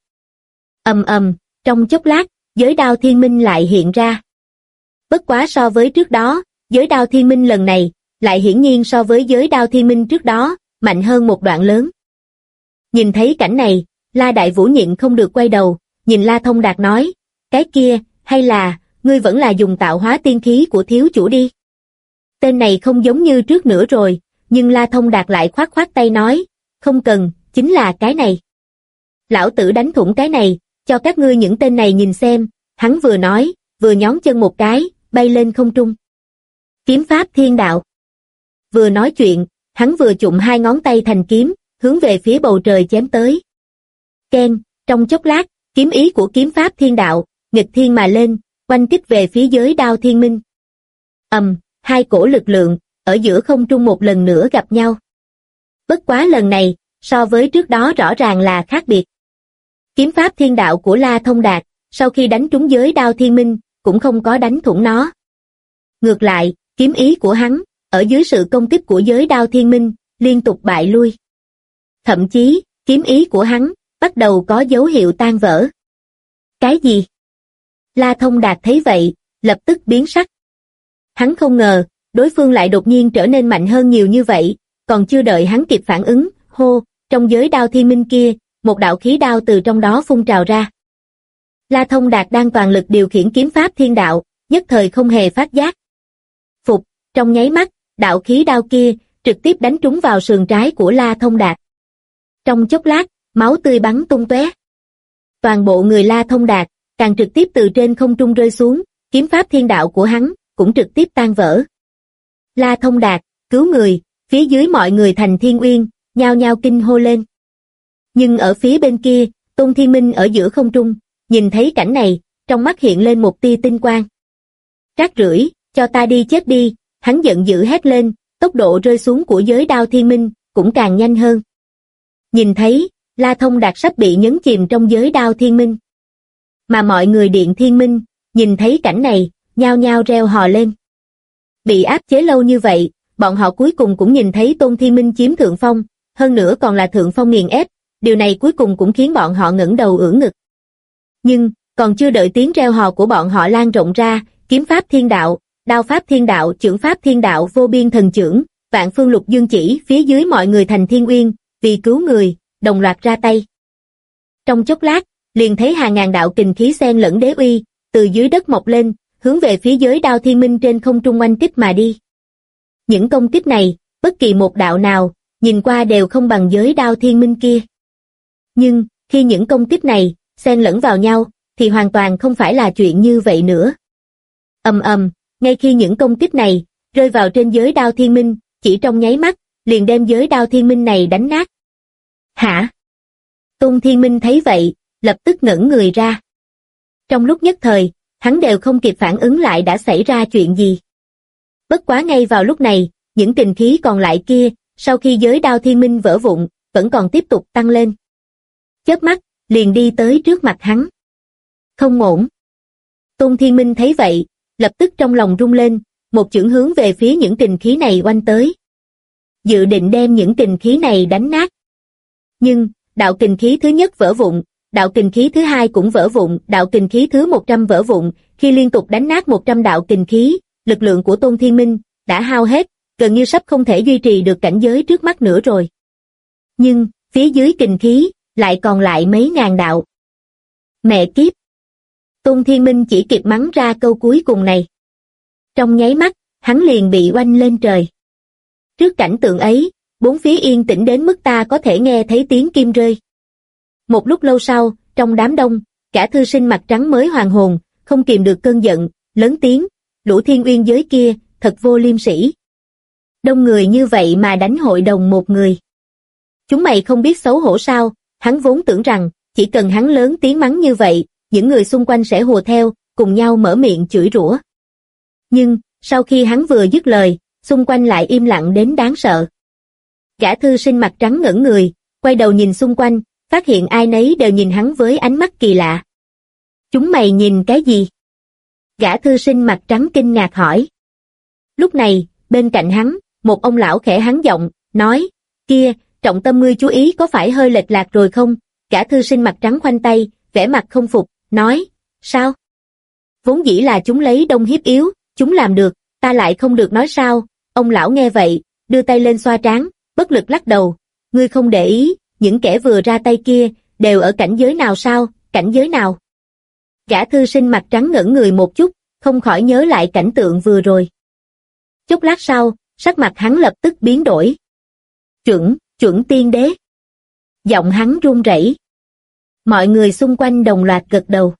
Trong chốc lát, giới đao thiên minh lại hiện ra. Bất quá so với trước đó, giới đao thiên minh lần này, lại hiển nhiên so với giới đao thiên minh trước đó, mạnh hơn một đoạn lớn. Nhìn thấy cảnh này, La Đại Vũ nhịn không được quay đầu, nhìn La Thông Đạt nói, cái kia, hay là, ngươi vẫn là dùng tạo hóa tiên khí của thiếu chủ đi. Tên này không giống như trước nữa rồi, nhưng La Thông Đạt lại khoát khoát tay nói, không cần, chính là cái này. Lão tử đánh thủng cái này, cho các ngươi những tên này nhìn xem, hắn vừa nói, vừa nhón chân một cái, bay lên không trung. Kiếm pháp thiên đạo. Vừa nói chuyện, hắn vừa chụm 2 ngón tay thành kiếm, hướng về phía bầu trời chém tới. Keng, trong chốc lát, kiếm ý của kiếm pháp thiên đạo, nghịch thiên mà lên, oanh kích về phía giới đao thiên minh. Hai cổ lực lượng, ở giữa không trung một lần nữa gặp nhau. Bất quá lần này, so với trước đó rõ ràng là khác biệt. Kiếm pháp thiên đạo của La Thông Đạt, sau khi đánh trúng giới đao thiên minh, cũng không có đánh thủng nó. Ngược lại, kiếm ý của hắn, ở dưới sự công kích của giới đao thiên minh, liên tục bại lui. Thậm chí, kiếm ý của hắn, bắt đầu có dấu hiệu tan vỡ. Cái gì? La Thông Đạt thấy vậy, lập tức biến sắc. Hắn không ngờ, đối phương lại đột nhiên trở nên mạnh hơn nhiều như vậy, còn chưa đợi hắn kịp phản ứng, hô, trong giới đao thiên minh kia, một đạo khí đao từ trong đó phun trào ra. La Thông Đạt đang toàn lực điều khiển kiếm pháp thiên đạo, nhất thời không hề phát giác. Phục, trong nháy mắt, đạo khí đao kia, trực tiếp đánh trúng vào sườn trái của La Thông Đạt. Trong chốc lát, máu tươi bắn tung tóe. Toàn bộ người La Thông Đạt, càng trực tiếp từ trên không trung rơi xuống, kiếm pháp thiên đạo của hắn, cũng trực tiếp tan vỡ. La Thông Đạt, cứu người, phía dưới mọi người thành Thiên Uyên, nhao nhao kinh hô lên. Nhưng ở phía bên kia, Tôn Thiên Minh ở giữa không trung, nhìn thấy cảnh này, trong mắt hiện lên một tia tinh quang. Rác rưởi, cho ta đi chết đi, hắn giận dữ hét lên, tốc độ rơi xuống của giới đao thiên minh, cũng càng nhanh hơn. Nhìn thấy, La Thông Đạt sắp bị nhấn chìm trong giới đao thiên minh. Mà mọi người điện thiên minh, nhìn thấy cảnh này, nhao nhao reo hò lên. Bị áp chế lâu như vậy, bọn họ cuối cùng cũng nhìn thấy Tôn Thiên Minh chiếm thượng phong, hơn nữa còn là thượng phong nghiền ép, điều này cuối cùng cũng khiến bọn họ ngẩng đầu ưỡn ngực. Nhưng, còn chưa đợi tiếng reo hò của bọn họ lan rộng ra, kiếm pháp thiên đạo, đao pháp thiên đạo, chưởng pháp thiên đạo vô biên thần chưởng, vạn phương lục dương chỉ phía dưới mọi người thành Thiên Uyên, vì cứu người, đồng loạt ra tay. Trong chốc lát, liền thấy hàng ngàn đạo kình khí xen lẫn đế uy, từ dưới đất mọc lên, hướng về phía giới đao thiên minh trên không trung oanh kích mà đi. Những công kích này, bất kỳ một đạo nào, nhìn qua đều không bằng giới đao thiên minh kia. Nhưng, khi những công kích này, xen lẫn vào nhau, thì hoàn toàn không phải là chuyện như vậy nữa. Ngay khi những công kích này, rơi vào trên giới đao thiên minh, chỉ trong nháy mắt, liền đem giới đao thiên minh này đánh nát. Hả? Tôn Thiên Minh thấy vậy, lập tức ngẩn người ra. Trong lúc nhất thời, hắn đều không kịp phản ứng lại đã xảy ra chuyện gì. Bất quá ngay vào lúc này, những kình khí còn lại kia, sau khi giới đao thiên minh vỡ vụn, vẫn còn tiếp tục tăng lên. Chớp mắt, liền đi tới trước mặt hắn. Không ổn. Tôn Thiên Minh thấy vậy, lập tức trong lòng rung lên, một chưởng hướng về phía những kình khí này oanh tới. Dự định đem những kình khí này đánh nát. Nhưng, đạo kình khí thứ nhất vỡ vụn, đạo kình khí thứ hai cũng vỡ vụn, đạo kình khí thứ 100 vỡ vụn, khi liên tục đánh nát 100 đạo kình khí, lực lượng của Tôn Thiên Minh đã hao hết, gần như sắp không thể duy trì được cảnh giới trước mắt nữa rồi. Nhưng, phía dưới kình khí, lại còn lại mấy ngàn đạo. Mẹ kiếp! Tôn Thiên Minh chỉ kịp mắng ra câu cuối cùng này. Trong nháy mắt, hắn liền bị oanh lên trời. Trước cảnh tượng ấy, bốn phía yên tĩnh đến mức ta có thể nghe thấy tiếng kim rơi. Một lúc lâu sau, trong đám đông, cả thư sinh mặt trắng mới hoàn hồn, không kìm được cơn giận, lớn tiếng, lũ Thiên Uyên giới kia, thật vô liêm sỉ. Đông người như vậy mà đánh hội đồng một người. Chúng mày không biết xấu hổ sao, hắn vốn tưởng rằng, chỉ cần hắn lớn tiếng mắng như vậy, những người xung quanh sẽ hùa theo, cùng nhau mở miệng chửi rủa. Nhưng, sau khi hắn vừa dứt lời, xung quanh lại im lặng đến đáng sợ. Gã thư sinh mặt trắng ngẩn người, quay đầu nhìn xung quanh, phát hiện ai nấy đều nhìn hắn với ánh mắt kỳ lạ. Chúng mày nhìn cái gì? Gã thư sinh mặt trắng kinh ngạc hỏi. Lúc này, bên cạnh hắn, một ông lão khẽ hắn giọng, nói, kia, trọng tâm ngươi chú ý có phải hơi lệch lạc rồi không? Gã thư sinh mặt trắng khoanh tay, vẻ mặt không phục, nói, sao? Vốn dĩ là chúng lấy đông hiếp yếu, chúng làm được, ta lại không được nói sao? Ông lão nghe vậy, đưa tay lên xoa trán, bất lực lắc đầu, ngươi không để ý, những kẻ vừa ra tay kia, đều ở cảnh giới nào sao, cảnh giới nào? Gã thư sinh mặt trắng ngẩn người một chút, không khỏi nhớ lại cảnh tượng vừa rồi. Chốc lát sau, sắc mặt hắn lập tức biến đổi. Chuẩn tiên đế. Giọng hắn run rẩy. Mọi người xung quanh đồng loạt gật đầu.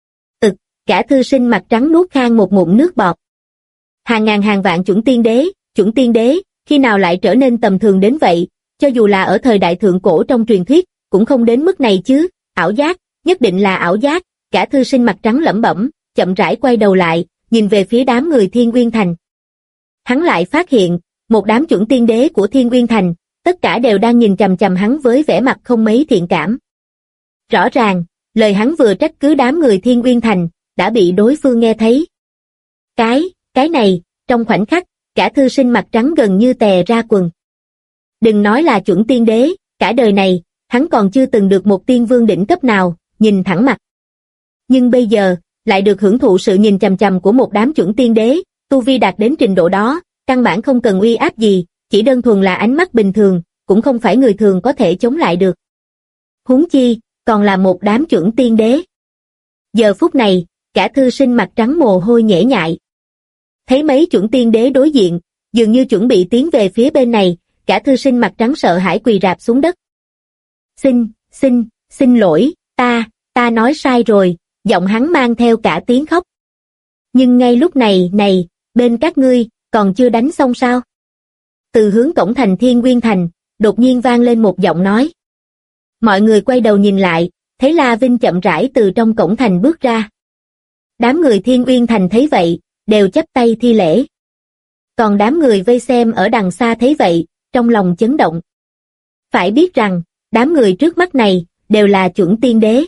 Gã thư sinh mặt trắng nuốt khan một ngụm nước bọt. Hàng ngàn hàng vạn chuẩn tiên đế, khi nào lại trở nên tầm thường đến vậy, cho dù là ở thời đại thượng cổ trong truyền thuyết, cũng không đến mức này chứ, ảo giác, nhất định là ảo giác, Gã thư sinh mặt trắng lẩm bẩm, chậm rãi quay đầu lại, nhìn về phía đám người Thiên Nguyên Thành. Hắn lại phát hiện, một đám chuẩn tiên đế của Thiên Nguyên Thành, tất cả đều đang nhìn chằm chằm hắn với vẻ mặt không mấy thiện cảm. Rõ ràng, lời hắn vừa trách cứ đám người Thiên Nguyên Thành, đã bị đối phương nghe thấy. Cái này, trong khoảnh khắc, cả thư sinh mặt trắng gần như tè ra quần. Đừng nói là chuẩn tiên đế, cả đời này, hắn còn chưa từng được một tiên vương đỉnh cấp nào, nhìn thẳng mặt. Nhưng bây giờ, lại được hưởng thụ sự nhìn chằm chằm của một đám chuẩn tiên đế, tu vi đạt đến trình độ đó, căn bản không cần uy áp gì, chỉ đơn thuần là ánh mắt bình thường, cũng không phải người thường có thể chống lại được. Huống chi, còn là một đám chuẩn tiên đế. Giờ phút này, cả thư sinh mặt trắng mồ hôi nhễ nhại. Thấy mấy chuẩn tiên đế đối diện, dường như chuẩn bị tiến về phía bên này, cả thư sinh mặt trắng sợ hãi quỳ rạp xuống đất. Xin lỗi, ta nói sai rồi, giọng hắn mang theo cả tiếng khóc. Nhưng ngay lúc này, bên các ngươi, còn chưa đánh xong sao? Từ hướng cổng thành Thiên Nguyên Thành, đột nhiên vang lên một giọng nói. Mọi người quay đầu nhìn lại, thấy La Vinh chậm rãi từ trong cổng thành bước ra. Đám người Thiên Nguyên Thành thấy vậy, đều chắp tay thi lễ. Còn đám người vây xem ở đằng xa thấy vậy, trong lòng chấn động. Phải biết rằng, đám người trước mắt này, đều là chuẩn tiên đế.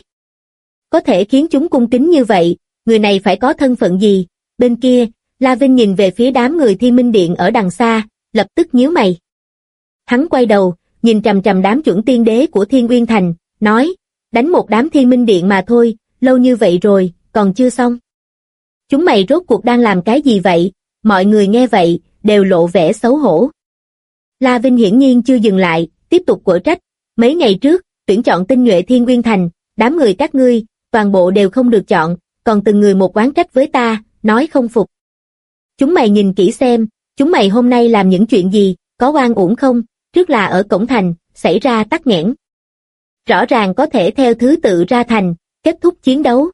Có thể khiến chúng cung kính như vậy, người này phải có thân phận gì? Bên kia, La Vinh nhìn về phía đám người Thiên Minh Điện ở đằng xa, lập tức nhíu mày. Hắn quay đầu, nhìn chằm chằm đám chuẩn tiên đế của Thiên Nguyên Thành, nói, đánh một đám Thiên Minh Điện mà thôi, lâu như vậy rồi, còn chưa xong. Chúng mày rốt cuộc đang làm cái gì vậy? Mọi người nghe vậy, đều lộ vẻ xấu hổ. La Vinh hiển nhiên chưa dừng lại, tiếp tục quở trách, mấy ngày trước, tuyển chọn tinh nhuệ Thiên Nguyên Thành, đám người các ngươi, toàn bộ đều không được chọn, còn từng người một oán trách với ta, nói không phục. Chúng mày nhìn kỹ xem, chúng mày hôm nay làm những chuyện gì, có oan uổng không? Trước là ở cổng thành, xảy ra tắc nghẽn. Rõ ràng có thể theo thứ tự ra thành, kết thúc chiến đấu.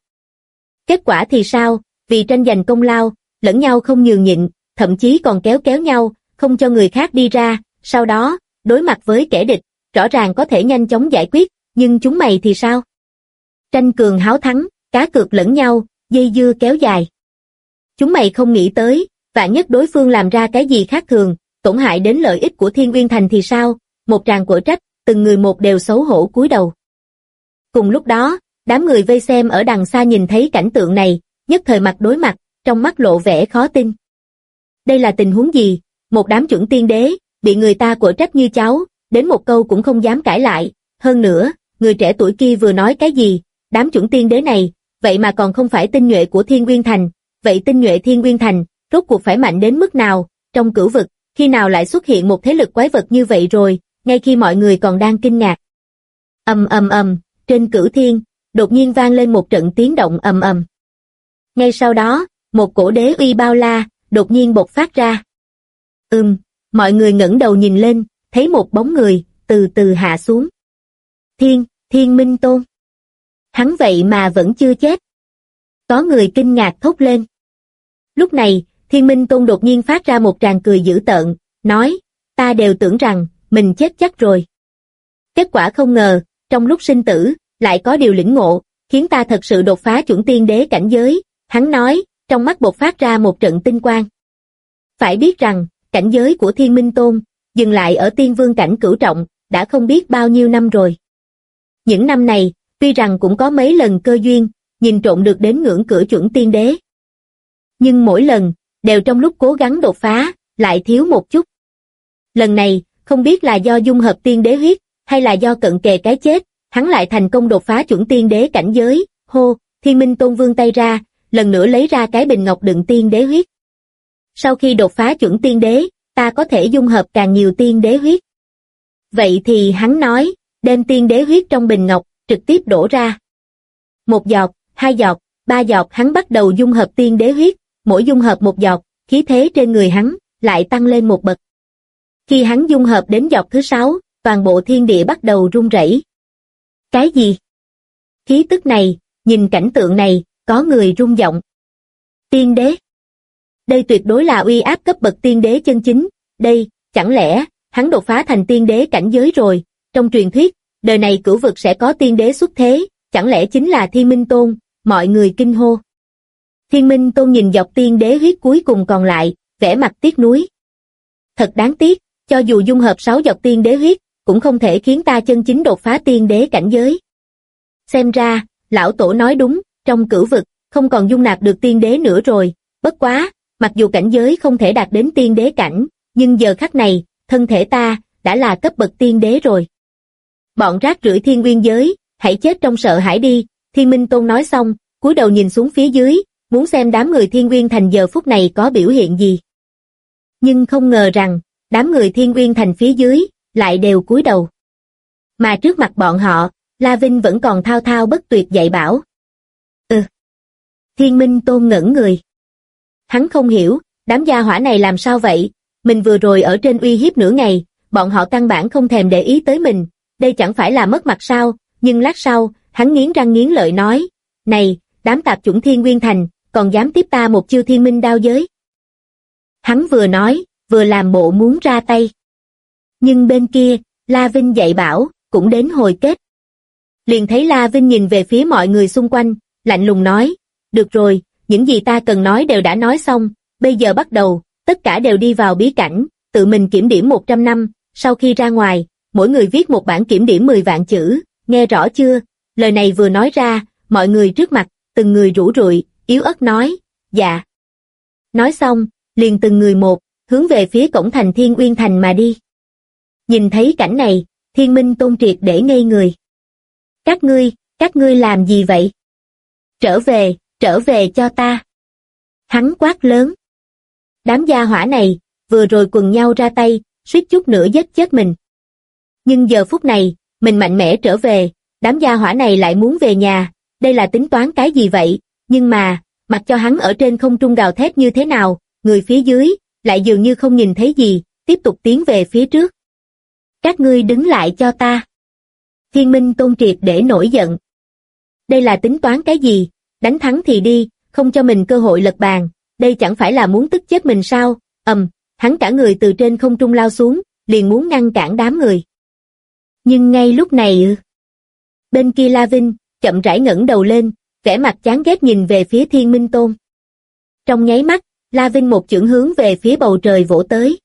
Kết quả thì sao? Vì tranh giành công lao, lẫn nhau không nhường nhịn, thậm chí còn kéo nhau, không cho người khác đi ra, sau đó, đối mặt với kẻ địch, rõ ràng có thể nhanh chóng giải quyết, nhưng chúng mày thì sao? Tranh cường háo thắng, cá cược lẫn nhau, dây dưa kéo dài. Chúng mày không nghĩ tới, vạn nhất đối phương làm ra cái gì khác thường, tổn hại đến lợi ích của Thiên Nguyên Thành thì sao? Một tràng quở trách, từng người một đều xấu hổ cúi đầu. Cùng lúc đó, đám người vây xem ở đằng xa nhìn thấy cảnh tượng này, nhất thời mặt đối mặt, trong mắt lộ vẻ khó tin. Đây là tình huống gì? Một đám chuẩn tiên đế, bị người ta quở trách như cháu, đến một câu cũng không dám cãi lại. Hơn nữa, người trẻ tuổi kia vừa nói cái gì? Đám chuẩn tiên đế này, vậy mà còn không phải tinh nhuệ của Thiên Nguyên Thành. Vậy tinh nhuệ Thiên Nguyên Thành, rốt cuộc phải mạnh đến mức nào? Trong cửu vực, khi nào lại xuất hiện một thế lực quái vật như vậy rồi, ngay khi mọi người còn đang kinh ngạc. Trên cửu thiên, đột nhiên vang lên một trận tiếng động ầm ầm. Ngay sau đó, một cổ đế uy bao la, đột nhiên bộc phát ra. Mọi người ngẩng đầu nhìn lên, thấy một bóng người, từ từ hạ xuống. Thiên Minh Tôn. Hắn vậy mà vẫn chưa chết. Có người kinh ngạc thốt lên. Lúc này, Thiên Minh Tôn đột nhiên phát ra một tràng cười dữ tợn, nói, ta đều tưởng rằng, mình chết chắc rồi. Kết quả không ngờ, trong lúc sinh tử, lại có điều lĩnh ngộ, khiến ta thật sự đột phá chuẩn tiên đế cảnh giới. Hắn nói, trong mắt bộc phát ra một trận tinh quang. Phải biết rằng, cảnh giới của Thiên Minh Tôn, dừng lại ở tiên vương cảnh cửu trọng, đã không biết bao nhiêu năm rồi. Những năm này, tuy rằng cũng có mấy lần cơ duyên, nhìn trộm được đến ngưỡng cửa chuẩn tiên đế. Nhưng mỗi lần, đều trong lúc cố gắng đột phá, lại thiếu một chút. Lần này, không biết là do dung hợp tiên đế huyết, hay là do cận kề cái chết, hắn lại thành công đột phá chuẩn tiên đế cảnh giới. Hô, Thiên Minh Tôn vươn tay ra, lần nữa lấy ra cái bình ngọc đựng tiên đế huyết. Sau khi đột phá chuẩn tiên đế, ta có thể dung hợp càng nhiều tiên đế huyết. Vậy thì hắn nói, đem tiên đế huyết trong bình ngọc, trực tiếp đổ ra. Một giọt, hai giọt, ba giọt hắn bắt đầu dung hợp tiên đế huyết, mỗi dung hợp một giọt, khí thế trên người hắn, lại tăng lên một bậc. Khi hắn dung hợp đến giọt thứ 6, toàn bộ thiên địa bắt đầu rung rẩy. Cái gì? Khí tức này, nhìn cảnh tượng này, có người rung giọng. Tiên đế. Đây tuyệt đối là uy áp cấp bậc tiên đế chân chính, đây, chẳng lẽ, hắn đột phá thành tiên đế cảnh giới rồi, trong truyền thuyết, đời này cửu vực sẽ có tiên đế xuất thế, chẳng lẽ chính là Thiên Minh Tôn, mọi người kinh hô. Thiên Minh Tôn nhìn dọc tiên đế huyết cuối cùng còn lại, vẻ mặt tiếc nuối. Thật đáng tiếc, cho dù dung hợp 6 giọt tiên đế huyết, cũng không thể khiến ta chân chính đột phá tiên đế cảnh giới. Xem ra, lão tổ nói đúng, trong cửu vực, không còn dung nạp được tiên đế nữa rồi, bất quá, mặc dù cảnh giới không thể đạt đến tiên đế cảnh, nhưng giờ khắc này, thân thể ta, đã là cấp bậc tiên đế rồi. Bọn rác rưởi thiên nguyên giới, hãy chết trong sợ hãi đi, Thiên Minh Tôn nói xong, cúi đầu nhìn xuống phía dưới, muốn xem đám người Thiên Nguyên Thành giờ phút này có biểu hiện gì. Nhưng không ngờ rằng, đám người Thiên Nguyên Thành phía dưới, lại đều cúi đầu. Mà trước mặt bọn họ, La Vinh vẫn còn thao thao bất tuyệt dạy bảo. Thiên Minh Tôn ngẩn người. Hắn không hiểu, đám gia hỏa này làm sao vậy, mình vừa rồi ở trên uy hiếp nửa ngày, bọn họ căn bản không thèm để ý tới mình, đây chẳng phải là mất mặt sao, nhưng lát sau, hắn nghiến răng nghiến lợi nói, này, đám tạp chủng Thiên Nguyên Thành, còn dám tiếp ta một chiêu Thiên Minh đao giới. Hắn vừa nói, vừa làm bộ muốn ra tay. Nhưng bên kia, La Vinh dạy bảo, cũng đến hồi kết. Liền thấy La Vinh nhìn về phía mọi người xung quanh, lạnh lùng nói, được rồi, những gì ta cần nói đều đã nói xong, bây giờ bắt đầu, tất cả đều đi vào bí cảnh, tự mình kiểm điểm 100 năm, sau khi ra ngoài, mỗi người viết một bản kiểm điểm 10 vạn chữ, nghe rõ chưa? Lời này vừa nói ra, mọi người trước mặt, từng người rũ rượi, yếu ớt nói, dạ. Nói xong, liền từng người một, hướng về phía cổng thành Thiên Uyên Thành mà đi. Nhìn thấy cảnh này, Thiên Minh Tôn triệt để ngây người. Các ngươi làm gì vậy? Trở về cho ta. Hắn quát lớn. Đám gia hỏa này, vừa rồi quần nhau ra tay, suýt chút nữa giết chết mình. Nhưng giờ phút này, mình mạnh mẽ trở về, đám gia hỏa này lại muốn về nhà, đây là tính toán cái gì vậy? Nhưng mà, mặc cho hắn ở trên không trung gào thét như thế nào, người phía dưới, lại dường như không nhìn thấy gì, tiếp tục tiến về phía trước. Các ngươi đứng lại cho ta. Thiên Minh Tôn triệt để nổi giận. Đây là tính toán cái gì? Đánh thắng thì đi, không cho mình cơ hội lật bàn, đây chẳng phải là muốn tức chết mình sao? Hắn cả người từ trên không trung lao xuống, liền muốn ngăn cản đám người. Nhưng ngay lúc này bên kia La Vinh, chậm rãi ngẩng đầu lên, vẻ mặt chán ghét nhìn về phía Thiên Minh Tôn. Trong nháy mắt, La Vinh một chưởng hướng về phía bầu trời vỗ tới.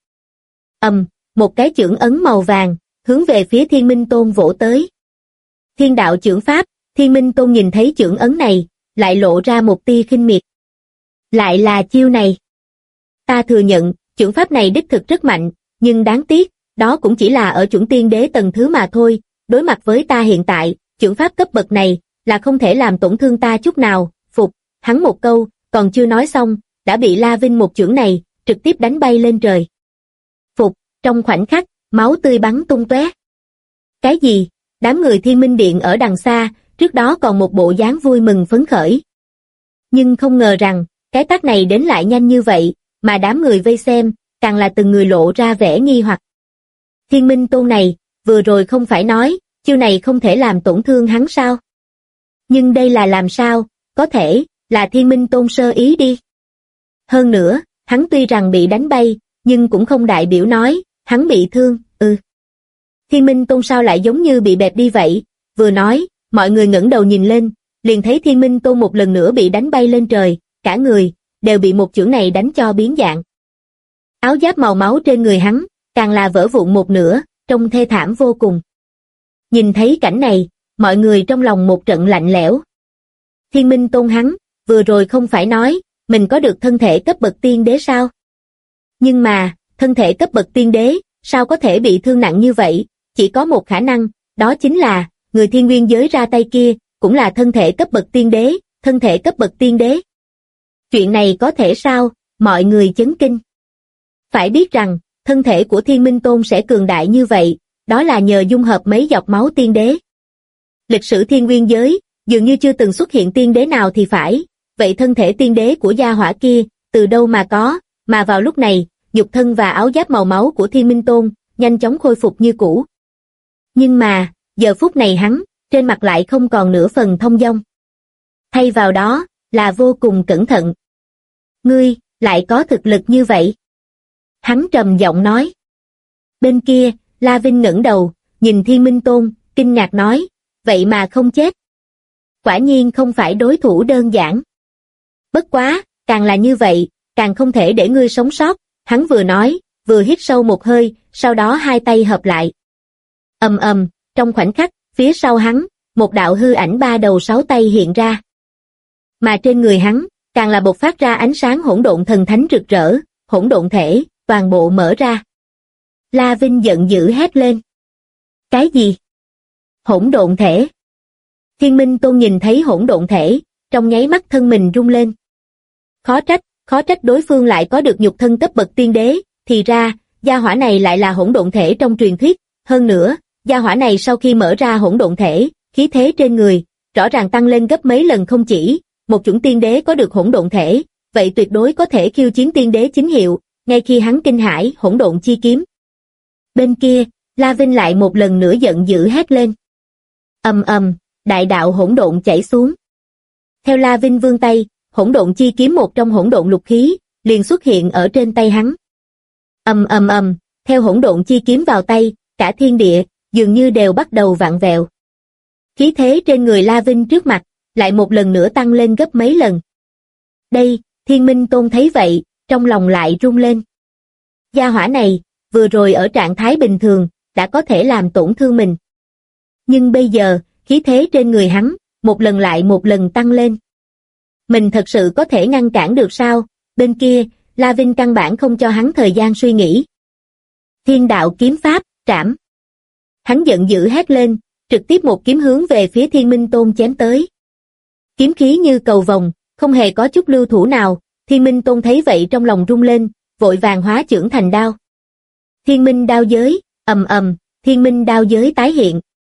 Một cái chưởng ấn màu vàng, hướng về phía Thiên Minh Tôn vỗ tới. Thiên đạo chưởng pháp, Thiên Minh Tôn nhìn thấy chưởng ấn này, lại lộ ra một tia khinh miệt. Lại là chiêu này. Ta thừa nhận, chưởng pháp này đích thực rất mạnh, nhưng đáng tiếc, đó cũng chỉ là ở chưởng tiên đế tầng thứ mà thôi, đối mặt với ta hiện tại, chưởng pháp cấp bậc này, là không thể làm tổn thương ta chút nào, phục, hắn một câu, còn chưa nói xong, đã bị La Vinh một chưởng này, trực tiếp đánh bay lên trời. Phục, trong khoảnh khắc, máu tươi bắn tung tóe. Cái gì? Đám người Thiên Minh Điện ở đằng xa, trước đó còn một bộ dáng vui mừng phấn khởi. Nhưng không ngờ rằng, cái tát này đến lại nhanh như vậy, mà đám người vây xem, càng là từng người lộ ra vẻ nghi hoặc. Thiên Minh Tôn này, vừa rồi không phải nói, chiêu này không thể làm tổn thương hắn sao? Nhưng đây là làm sao, có thể, là Thiên Minh Tôn sơ ý đi. Hơn nữa, hắn tuy rằng bị đánh bay, nhưng cũng không đại biểu nói, hắn bị thương, Thiên Minh Tôn sao lại giống như bị bẹp đi vậy, vừa nói, mọi người ngẩng đầu nhìn lên, liền thấy Thiên Minh Tôn một lần nữa bị đánh bay lên trời, cả người, đều bị một chưởng này đánh cho biến dạng. Áo giáp màu máu trên người hắn, càng là vỡ vụn một nửa, trông thê thảm vô cùng. Nhìn thấy cảnh này, mọi người trong lòng một trận lạnh lẽo. Thiên Minh Tôn hắn, vừa rồi không phải nói, mình có được thân thể cấp bậc tiên đế sao? Nhưng mà, thân thể cấp bậc tiên đế, sao có thể bị thương nặng như vậy? Chỉ có một khả năng, đó chính là, người thiên nguyên giới ra tay kia, cũng là thân thể cấp bậc tiên đế, thân thể cấp bậc tiên đế. Chuyện này có thể sao? Mọi người chấn kinh. Phải biết rằng, thân thể của Thiên Minh Tôn sẽ cường đại như vậy, đó là nhờ dung hợp mấy giọt máu tiên đế. Lịch sử thiên nguyên giới, dường như chưa từng xuất hiện tiên đế nào thì phải, vậy thân thể tiên đế của gia hỏa kia, từ đâu mà có, mà vào lúc này, nhục thân và áo giáp màu máu của Thiên Minh Tôn, nhanh chóng khôi phục như cũ. Nhưng mà, giờ phút này hắn, trên mặt lại không còn nửa phần thông dong. Thay vào đó, là vô cùng cẩn thận. Ngươi, lại có thực lực như vậy? Hắn trầm giọng nói. Bên kia, La Vinh ngẩng đầu, nhìn Thiên Minh Tôn, kinh ngạc nói, vậy mà không chết. Quả nhiên không phải đối thủ đơn giản. Bất quá, càng là như vậy, càng không thể để ngươi sống sót, hắn vừa nói, vừa hít sâu một hơi, sau đó hai tay hợp lại. Ầm ầm, trong khoảnh khắc, phía sau hắn, một đạo hư ảnh ba đầu sáu tay hiện ra. Mà trên người hắn, càng là bộc phát ra ánh sáng hỗn độn thần thánh rực rỡ, hỗn độn thể, toàn bộ mở ra. La Vinh giận dữ hét lên. Cái gì? Hỗn độn thể. Thiên Minh Tôn nhìn thấy hỗn độn thể, trong nháy mắt thân mình rung lên. Khó trách đối phương lại có được nhục thân cấp bậc tiên đế, thì ra, gia hỏa này lại là hỗn độn thể trong truyền thuyết, hơn nữa, gia hỏa này sau khi mở ra hỗn độn thể, khí thế trên người, rõ ràng tăng lên gấp mấy lần không chỉ, một chủng tiên đế có được hỗn độn thể, vậy tuyệt đối có thể khiêu chiến tiên đế chính hiệu, ngay khi hắn kinh hãi hỗn độn chi kiếm. Bên kia, La Vinh lại một lần nữa giận dữ hét lên. Ầm ầm, đại đạo hỗn độn chảy xuống. Theo La Vinh vươn tay, hỗn độn chi kiếm một trong hỗn độn lục khí, liền xuất hiện ở trên tay hắn. Ầm ầm ầm, theo hỗn độn chi kiếm vào tay, cả thiên địa, dường như đều bắt đầu vặn vẹo. Khí thế trên người La Vinh trước mặt, lại một lần nữa tăng lên gấp mấy lần. Đây, Thiên Minh Tôn thấy vậy, trong lòng lại rung lên. Gia hỏa này, vừa rồi ở trạng thái bình thường, đã có thể làm tổn thương mình. Nhưng bây giờ, khí thế trên người hắn, một lần lại một lần tăng lên. Mình thật sự có thể ngăn cản được sao? Bên kia, La Vinh căn bản không cho hắn thời gian suy nghĩ. Thiên đạo kiếm pháp, trảm. Hắn giận dữ hét lên, trực tiếp một kiếm hướng về phía Thiên Minh Tôn chém tới. Kiếm khí như cầu vồng, không hề có chút lưu thủ nào, Thiên Minh Tôn thấy vậy trong lòng rung lên, vội vàng hóa chưởng thành đao. Thiên Minh đao giới, ầm ầm, Thiên Minh đao giới tái hiện.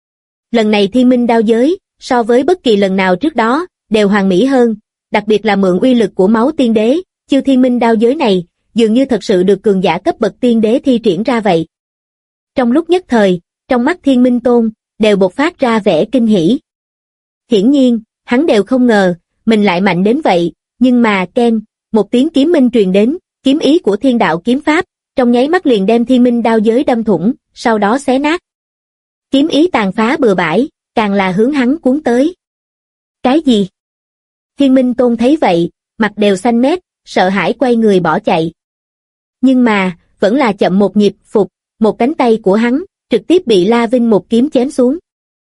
Lần này Thiên Minh đao giới, so với bất kỳ lần nào trước đó, đều hoàn mỹ hơn, đặc biệt là mượn uy lực của máu tiên đế, chiêu Thiên Minh đao giới này, dường như thật sự được cường giả cấp bậc tiên đế thi triển ra vậy. Trong lúc nhất thời, trong mắt Thiên Minh Tôn, đều bộc phát ra vẻ kinh hỉ. Hiển nhiên, hắn đều không ngờ, mình lại mạnh đến vậy, nhưng mà, keng, một tiếng kiếm minh truyền đến, kiếm ý của thiên đạo kiếm pháp, trong nháy mắt liền đem Thiên Minh đao giới đâm thủng, sau đó xé nát. Kiếm ý tàn phá bừa bãi, càng là hướng hắn cuốn tới. Cái gì? Thiên Minh Tôn thấy vậy, mặt đều xanh mét, sợ hãi quay người bỏ chạy. Nhưng mà, vẫn là chậm một nhịp, phục, một cánh tay của hắn, trực tiếp bị La Vinh một kiếm chém xuống.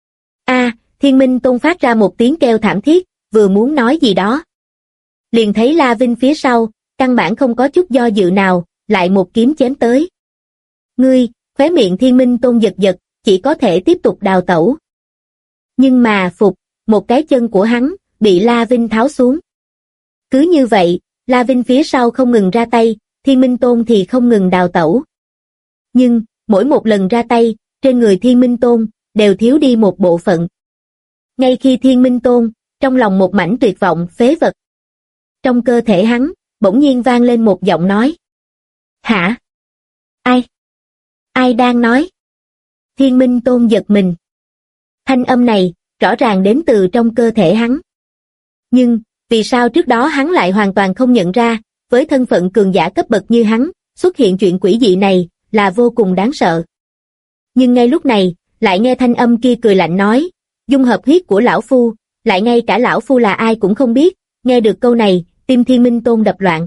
Thiên Minh Tôn phát ra một tiếng kêu thảm thiết, vừa muốn nói gì đó. Liền thấy La Vinh phía sau, căn bản không có chút do dự nào, lại một kiếm chém tới. Ngươi, khóe miệng Thiên Minh Tôn giật giật, chỉ có thể tiếp tục đào tẩu. Nhưng mà phục, một cái chân của hắn, bị La Vinh tháo xuống. Cứ như vậy, La Vinh phía sau không ngừng ra tay, Thiên Minh Tôn thì không ngừng đào tẩu. Nhưng, mỗi một lần ra tay, trên người Thiên Minh Tôn, đều thiếu đi một bộ phận. Ngay khi Thiên Minh Tôn, trong lòng một mảnh tuyệt vọng, phế vật. Trong cơ thể hắn, bỗng nhiên vang lên một giọng nói. Hả? Ai? Ai đang nói? Thiên Minh Tôn giật mình. Thanh âm này, rõ ràng đến từ trong cơ thể hắn. Nhưng, vì sao trước đó hắn lại hoàn toàn không nhận ra, với thân phận cường giả cấp bậc như hắn, xuất hiện chuyện quỷ dị này, là vô cùng đáng sợ. Nhưng ngay lúc này, lại nghe thanh âm kia cười lạnh nói, dung hợp huyết của lão phu, lại ngay cả lão phu là ai cũng không biết, nghe được câu này, tim Thiên Minh Tôn đập loạn.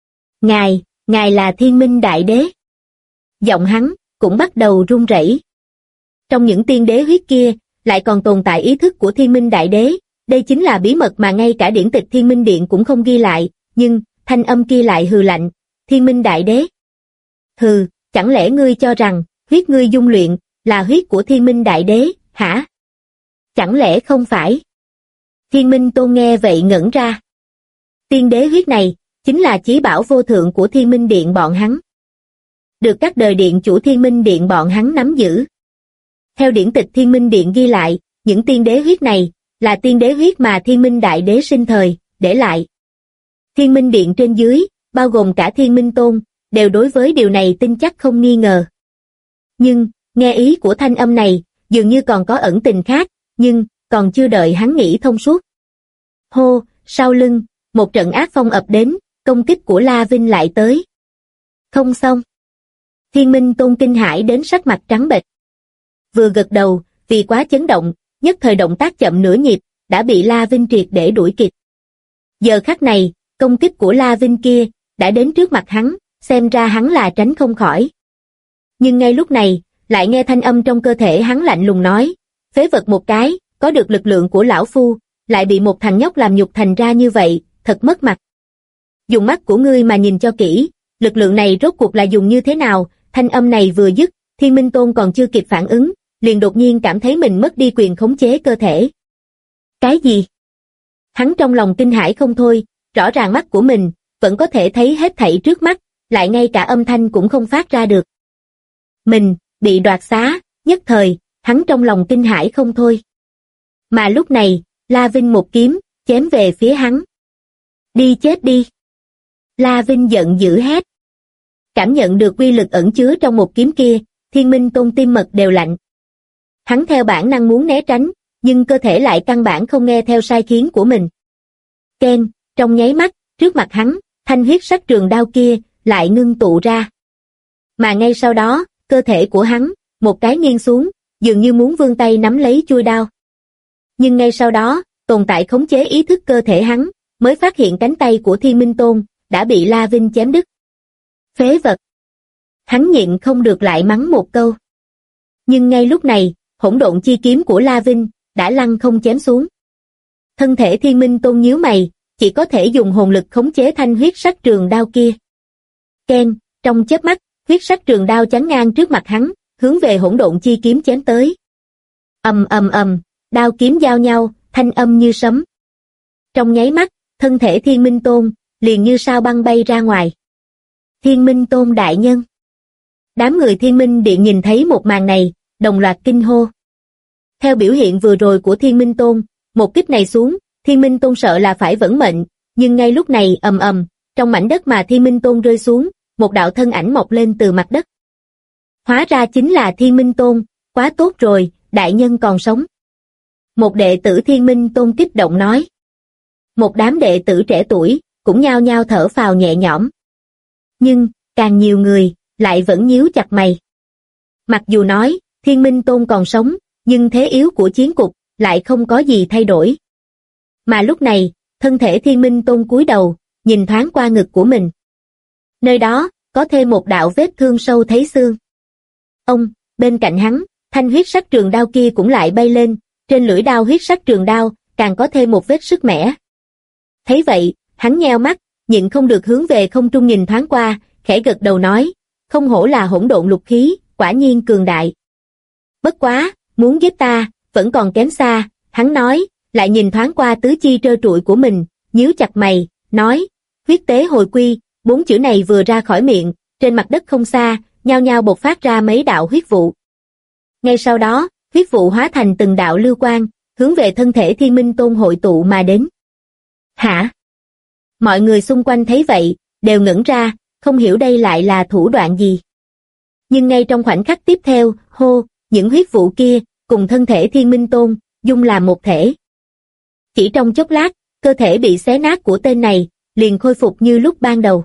Ngài là Thiên Minh Đại Đế. Giọng hắn, cũng bắt đầu run rẩy. Trong những tiên đế huyết kia, lại còn tồn tại ý thức của Thiên Minh Đại Đế, đây chính là bí mật mà ngay cả điển tịch Thiên Minh Điện cũng không ghi lại, nhưng, thanh âm kia lại hừ lạnh, Thiên Minh Đại Đế. Hừ, chẳng lẽ ngươi cho rằng, huyết ngươi dung luyện, là huyết của Thiên Minh Đại Đế, hả? Chẳng lẽ không phải? Thiên Minh Tôn nghe vậy ngẩn ra. Tiên đế huyết này, chính là chí bảo vô thượng của Thiên Minh Điện bọn hắn. Được các đời điện chủ Thiên Minh Điện bọn hắn nắm giữ. Theo điển tịch Thiên Minh Điện ghi lại, những tiên đế huyết này, là tiên đế huyết mà Thiên Minh Đại Đế sinh thời, để lại. Thiên Minh Điện trên dưới, bao gồm cả Thiên Minh Tôn, đều đối với điều này tin chắc không nghi ngờ. Nhưng, nghe ý của thanh âm này, dường như còn có ẩn tình khác, nhưng, còn chưa đợi hắn nghĩ thông suốt. Hô, sau lưng, một trận ác phong ập đến, công kích của La Vinh lại tới. Không xong. Thiên Minh Tôn kinh hãi đến sắc mặt trắng bệch. Vừa gật đầu, vì quá chấn động, nhất thời động tác chậm nửa nhịp, đã bị La Vinh triệt để đuổi kịp. Giờ khắc này, công kích của La Vinh kia đã đến trước mặt hắn, xem ra hắn là tránh không khỏi. Nhưng ngay lúc này, lại nghe thanh âm trong cơ thể hắn lạnh lùng nói, phế vật một cái, có được lực lượng của lão phu, lại bị một thằng nhóc làm nhục thành ra như vậy, thật mất mặt. Dùng mắt của ngươi mà nhìn cho kỹ, lực lượng này rốt cuộc là dùng như thế nào? Thanh âm này vừa dứt, Thiên Minh Tôn còn chưa kịp phản ứng, liền đột nhiên cảm thấy mình mất đi quyền khống chế cơ thể. Cái gì? Hắn trong lòng kinh hãi không thôi, rõ ràng mắt của mình vẫn có thể thấy hết thảy trước mắt, lại ngay cả âm thanh cũng không phát ra được. Mình bị đoạt xá, nhất thời, hắn trong lòng kinh hãi không thôi. Mà lúc này, La Vinh một kiếm chém về phía hắn. Đi chết đi! La Vinh giận dữ hét. Cảm nhận được uy lực ẩn chứa trong một kiếm kia, Thiên Minh Tôn tim mật đều lạnh. Hắn theo bản năng muốn né tránh, nhưng cơ thể lại căn bản không nghe theo sai khiến của mình. Keng, trong nháy mắt, trước mặt hắn, thanh huyết sắc trường đao kia lại ngưng tụ ra. Mà ngay sau đó, cơ thể của hắn, một cái nghiêng xuống, dường như muốn vươn tay nắm lấy chuôi đao. Nhưng ngay sau đó, tồn tại khống chế ý thức cơ thể hắn, mới phát hiện cánh tay của Thiên Minh Tôn đã bị La Vinh chém đứt. Phế vật! Hắn nhịn không được lại mắng một câu. Nhưng ngay lúc này, hỗn độn chi kiếm của La Vinh đã lăng không chém xuống. Thân thể Thiên Minh Tôn nhíu mày, chỉ có thể dùng hồn lực khống chế thanh huyết sắc trường đao kia. Keng, trong chớp mắt, huyết sắc trường đao chắn ngang trước mặt hắn, hướng về hỗn độn chi kiếm chém tới. Ầm ầm ầm, đao kiếm giao nhau, thanh âm như sấm. Trong nháy mắt, thân thể Thiên Minh Tôn liền như sao băng bay ra ngoài. Thiên Minh Tôn đại nhân. Đám người Thiên Minh Điện nhìn thấy một màn này, đồng loạt kinh hô. Theo biểu hiện vừa rồi của Thiên Minh Tôn, một kích này xuống, Thiên Minh Tôn sợ là phải vẩn mệnh, nhưng ngay lúc này ầm ầm, trong mảnh đất mà Thiên Minh Tôn rơi xuống, một đạo thân ảnh mọc lên từ mặt đất. Hóa ra chính là Thiên Minh Tôn, quá tốt rồi, đại nhân còn sống. Một đệ tử Thiên Minh Tôn kích động nói. Một đám đệ tử trẻ tuổi, cũng nhao nhao thở phào nhẹ nhõm. Nhưng, càng nhiều người, lại vẫn nhíu chặt mày. Mặc dù nói, Thiên Minh Tôn còn sống, nhưng thế yếu của chiến cục, lại không có gì thay đổi. Mà lúc này, thân thể Thiên Minh Tôn cúi đầu, nhìn thoáng qua ngực của mình. Nơi đó, có thêm một đạo vết thương sâu thấy xương. Ông, bên cạnh hắn, thanh huyết sắc trường đao kia cũng lại bay lên, trên lưỡi đao huyết sắc trường đao, càng có thêm một vết sức mẻ. Thấy vậy, hắn nheo mắt, nhịn không được hướng về không trung nhìn thoáng qua, khẽ gật đầu nói, không hổ là hỗn độn lục khí, quả nhiên cường đại. Bất quá, muốn giết ta, vẫn còn kém xa, hắn nói, lại nhìn thoáng qua tứ chi trơ trụi của mình, nhíu chặt mày, nói, huyết tế hồi quy, 4 chữ này vừa ra khỏi miệng, trên mặt đất không xa, nhao nhao bộc phát ra mấy đạo huyết vụ. Ngay sau đó, huyết vụ hóa thành từng đạo lưu quang, hướng về thân thể Thiên Minh Tôn hội tụ mà đến. Hả? Mọi người xung quanh thấy vậy, đều ngẩn ra, không hiểu đây lại là thủ đoạn gì. Nhưng ngay trong khoảnh khắc tiếp theo, hô, những huyết vụ kia, cùng thân thể Thiên Minh Tôn, dung làm một thể. Chỉ trong chốc lát, cơ thể bị xé nát của tên này, liền khôi phục như lúc ban đầu.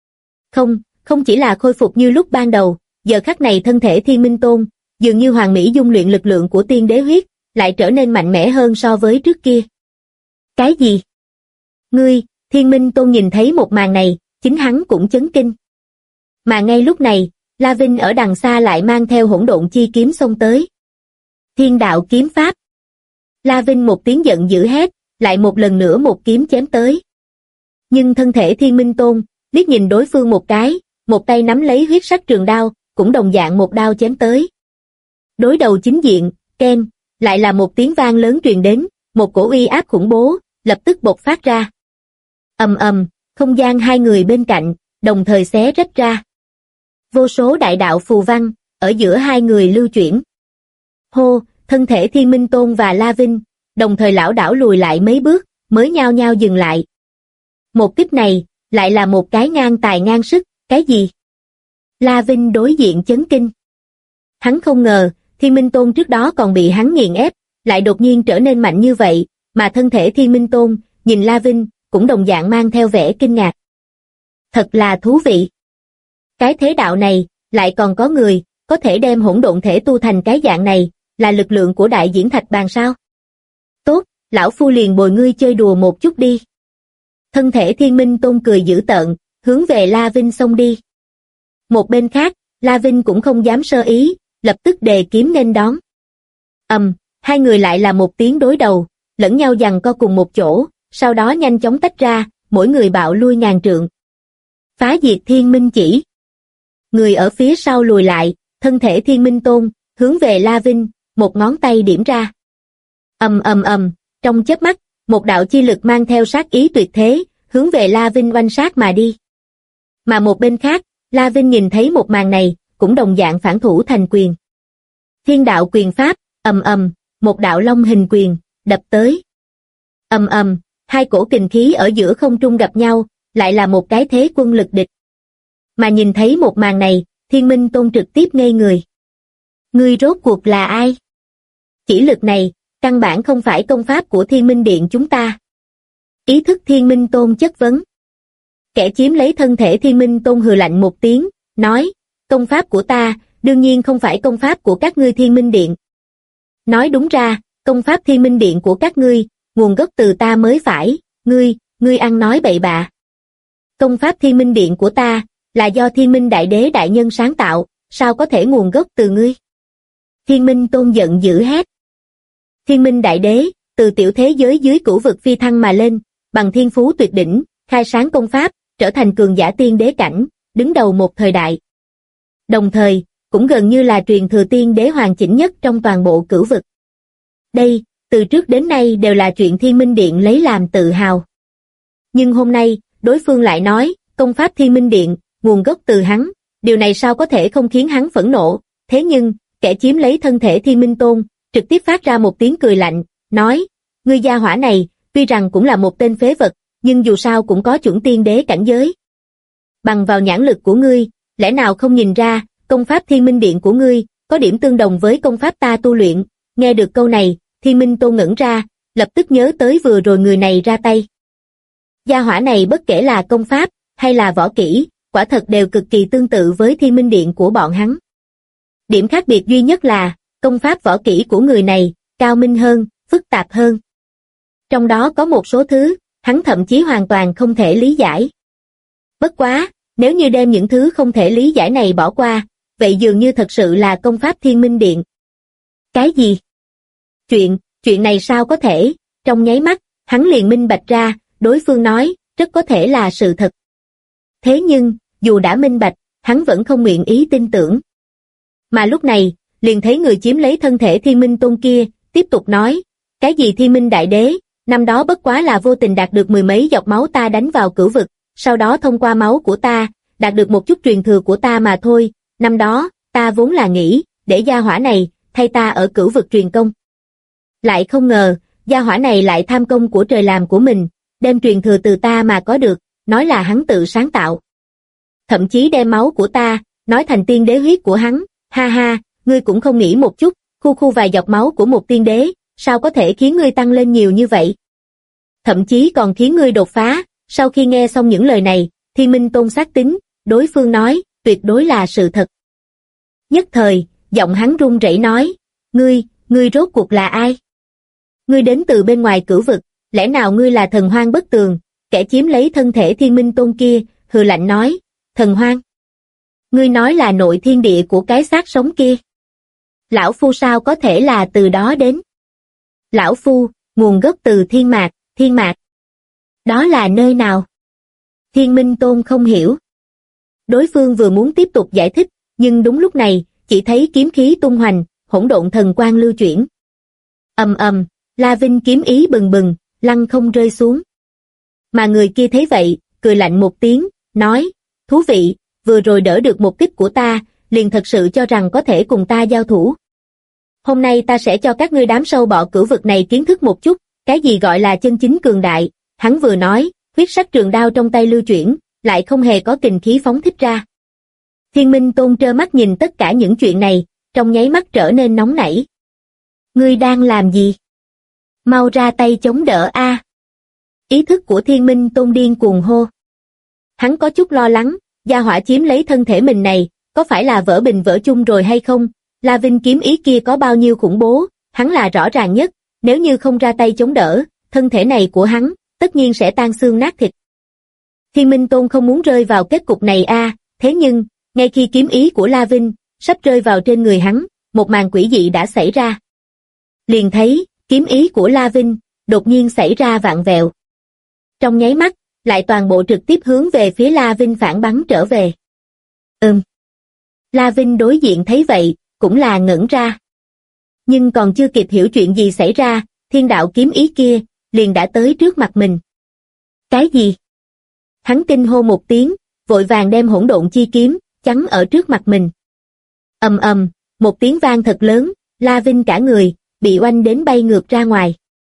Không chỉ là khôi phục như lúc ban đầu, giờ khắc này thân thể Thiên Minh Tôn, dường như hoàn mỹ dung luyện lực lượng của tiên đế huyết, lại trở nên mạnh mẽ hơn so với trước kia. Cái gì? Ngươi, Thiên Minh Tôn nhìn thấy một màn này, chính hắn cũng chấn kinh. Mà ngay lúc này, La Vinh ở đằng xa lại mang theo hỗn độn chi kiếm xông tới. Thiên đạo kiếm pháp. La Vinh một tiếng giận dữ hét, lại một lần nữa một kiếm chém tới. Nhưng thân thể Thiên Minh Tôn, liếc nhìn đối phương một cái, một tay nắm lấy huyết sắc trường đao, cũng đồng dạng một đao chém tới. Đối đầu chính diện, keng, lại là một tiếng vang lớn truyền đến, một cổ uy áp khủng bố, lập tức bộc phát ra. Ầm ầm, không gian hai người bên cạnh, đồng thời xé rách ra. Vô số đại đạo phù văn, ở giữa hai người lưu chuyển. Hô, thân thể Thiên Minh Tôn và La Vinh, đồng thời lảo đảo lùi lại mấy bước, mới nhao nhao dừng lại. Một kích này, lại là một cái ngang tài ngang sức, cái gì? La Vinh đối diện chấn kinh. Hắn không ngờ, Thiên Minh Tôn trước đó còn bị hắn nghiền ép, lại đột nhiên trở nên mạnh như vậy, mà thân thể Thiên Minh Tôn, nhìn La Vinh, cũng đồng dạng mang theo vẻ kinh ngạc. Thật là thú vị. Cái thế đạo này, lại còn có người, có thể đem hỗn độn thể tu thành cái dạng này, là lực lượng của đại diễn thạch bàn sao? Tốt, Lão Phu liền bồi ngươi chơi đùa một chút đi. Thân thể Thiên Minh Tôn cười dữ tợn, hướng về La Vinh xông đi. Một bên khác, La Vinh cũng không dám sơ ý, lập tức đề kiếm nên đón. Hai người lại là một tiếng đối đầu, lẫn nhau giằng co cùng một chỗ, sau đó nhanh chóng tách ra, mỗi người bạo lui ngàn trượng. Phá diệt Thiên Minh chỉ. Người ở phía sau lùi lại, thân thể Thiên Minh Tôn, hướng về La Vinh, một ngón tay điểm ra. Trong chớp mắt, một đạo chi lực mang theo sát ý tuyệt thế, hướng về La Vinh oanh sát mà đi. Mà một bên khác, La Vinh nhìn thấy một màn này, cũng đồng dạng phản thủ thành quyền. Thiên đạo quyền pháp, một đạo long hình quyền, đập tới. Hai cổ kình khí ở giữa không trung gặp nhau, lại là một cái thế quân lực địch. Mà nhìn thấy một màn này, Thiên Minh Tôn trực tiếp ngây người. Ngươi rốt cuộc là ai? Chỉ lực này, căn bản không phải công pháp của Thiên Minh Điện chúng ta. Ý thức Thiên Minh Tôn chất vấn. Kẻ chiếm lấy thân thể Thiên Minh Tôn hừ lạnh một tiếng, nói, công pháp của ta, đương nhiên không phải công pháp của các ngươi Thiên Minh Điện. Nói đúng ra, công pháp Thiên Minh Điện của các ngươi, nguồn gốc từ ta mới phải, ngươi ăn nói bậy bạ. Công pháp Thiên Minh Điện của ta, là do Thiên Minh Đại Đế Đại Nhân sáng tạo, sao có thể nguồn gốc từ ngươi? Thiên Minh Tôn giận dữ hét. Thiên Minh Đại Đế, từ tiểu thế giới dưới cửu vực phi thăng mà lên, bằng thiên phú tuyệt đỉnh, khai sáng công pháp, trở thành cường giả tiên đế cảnh, đứng đầu một thời đại. Đồng thời, cũng gần như là truyền thừa tiên đế hoàn chỉnh nhất trong toàn bộ cửu vực. Đây, từ trước đến nay đều là chuyện Thiên Minh Điện lấy làm tự hào. Nhưng hôm nay, đối phương lại nói, công pháp Thiên Minh Điện, nguồn gốc từ hắn, điều này sao có thể không khiến hắn phẫn nộ, thế nhưng, kẻ chiếm lấy thân thể Thiên Minh Tôn, trực tiếp phát ra một tiếng cười lạnh, nói, ngươi gia hỏa này, tuy rằng cũng là một tên phế vật, nhưng dù sao cũng có chuẩn tiên đế cảnh giới. Bằng vào nhãn lực của ngươi, lẽ nào không nhìn ra, công pháp Thiên Minh Điện của ngươi, có điểm tương đồng với công pháp ta tu luyện. Nghe được câu này, Thiên Minh Tôn ngẩn ra, lập tức nhớ tới vừa rồi người này ra tay. Gia hỏa này bất kể là công pháp, hay là võ kỹ, quả thật đều cực kỳ tương tự với Thiên Minh Điện của bọn hắn. Điểm khác biệt duy nhất là, công pháp võ kỹ của người này, cao minh hơn, phức tạp hơn. Trong đó có một số thứ, hắn thậm chí hoàn toàn không thể lý giải. Bất quá, nếu như đem những thứ không thể lý giải này bỏ qua, vậy dường như thật sự là công pháp Thiên Minh Điện. Cái gì? Chuyện này sao có thể? Trong nháy mắt, hắn liền minh bạch ra, đối phương nói, rất có thể là sự thật. Thế nhưng, dù đã minh bạch, hắn vẫn không nguyện ý tin tưởng. Mà lúc này, liền thấy người chiếm lấy thân thể Thiên Minh Tôn kia, tiếp tục nói, cái gì Thiên Minh Đại Đế, năm đó bất quá là vô tình đạt được mười mấy giọt máu ta đánh vào cửu vực, sau đó thông qua máu của ta, đạt được một chút truyền thừa của ta mà thôi, năm đó, ta vốn là nghĩ, để gia hỏa này, thay ta ở cửu vực truyền công. Lại không ngờ, gia hỏa này lại tham công của trời làm của mình, đem truyền thừa từ ta mà có được, nói là hắn tự sáng tạo. Thậm chí đem máu của ta, nói thành tiên đế huyết của hắn, ha ha, ngươi cũng không nghĩ một chút, khu vài giọt máu của một tiên đế, sao có thể khiến ngươi tăng lên nhiều như vậy? Thậm chí còn khiến ngươi đột phá. Sau khi nghe xong những lời này, Thiên Minh Tôn xác tín, đối phương nói, tuyệt đối là sự thật. Nhất thời, giọng hắn run rẩy nói, ngươi rốt cuộc là ai? Ngươi đến từ bên ngoài cửu vực, lẽ nào ngươi là thần hoang bất tường? Kẻ chiếm lấy thân thể Thiên Minh Tôn kia, hừ lạnh nói, thần hoang? Ngươi nói là nội thiên địa của cái xác sống kia. Lão Phu sao có thể là từ đó đến? Lão Phu, nguồn gốc từ thiên mạc. Đó là nơi nào? Thiên Minh Tôn không hiểu. Đối phương vừa muốn tiếp tục giải thích, nhưng đúng lúc này, chỉ thấy kiếm khí tung hoành, hỗn độn thần quang lưu chuyển. La Vinh kiếm ý bừng bừng, lăng không rơi xuống. Mà người kia thấy vậy, cười lạnh một tiếng, nói, thú vị, vừa rồi đỡ được một kích của ta, liền thật sự cho rằng có thể cùng ta giao thủ. Hôm nay ta sẽ cho các ngươi đám sâu bọ cửu vực này kiến thức một chút, cái gì gọi là chân chính cường đại. Hắn vừa nói, huyết sắc trường đao trong tay lưu chuyển, lại không hề có kình khí phóng thích ra. Thiên Minh Tôn trơ mắt nhìn tất cả những chuyện này, trong nháy mắt trở nên nóng nảy. Ngươi đang làm gì? Mau ra tay chống đỡ a! Ý thức của Thiên Minh Tôn điên cuồng hô. Hắn có chút lo lắng, gia hỏa chiếm lấy thân thể mình này, có phải là vỡ bình vỡ chung rồi hay không? La Vinh kiếm ý kia có bao nhiêu khủng bố, hắn là rõ ràng nhất, nếu như không ra tay chống đỡ, thân thể này của hắn, tất nhiên sẽ tan xương nát thịt. Thiên Minh Tôn không muốn rơi vào kết cục này thế nhưng, ngay khi kiếm ý của La Vinh sắp rơi vào trên người hắn, một màn quỷ dị đã xảy ra. Liền thấy, kiếm ý của La Vinh đột nhiên xảy ra vạn vẹo. Trong nháy mắt, lại toàn bộ trực tiếp hướng về phía La Vinh phản bắn trở về. La Vinh đối diện thấy vậy, cũng là ngẩn ra. Nhưng còn chưa kịp hiểu chuyện gì xảy ra, thiên đạo kiếm ý kia, liền đã tới trước mặt mình. Cái gì? Hắn kinh hô một tiếng, vội vàng đem hỗn độn chi kiếm, chắn ở trước mặt mình. Ầm ầm, một tiếng vang thật lớn, La Vinh cả người, bị oanh đến bay ngược ra ngoài.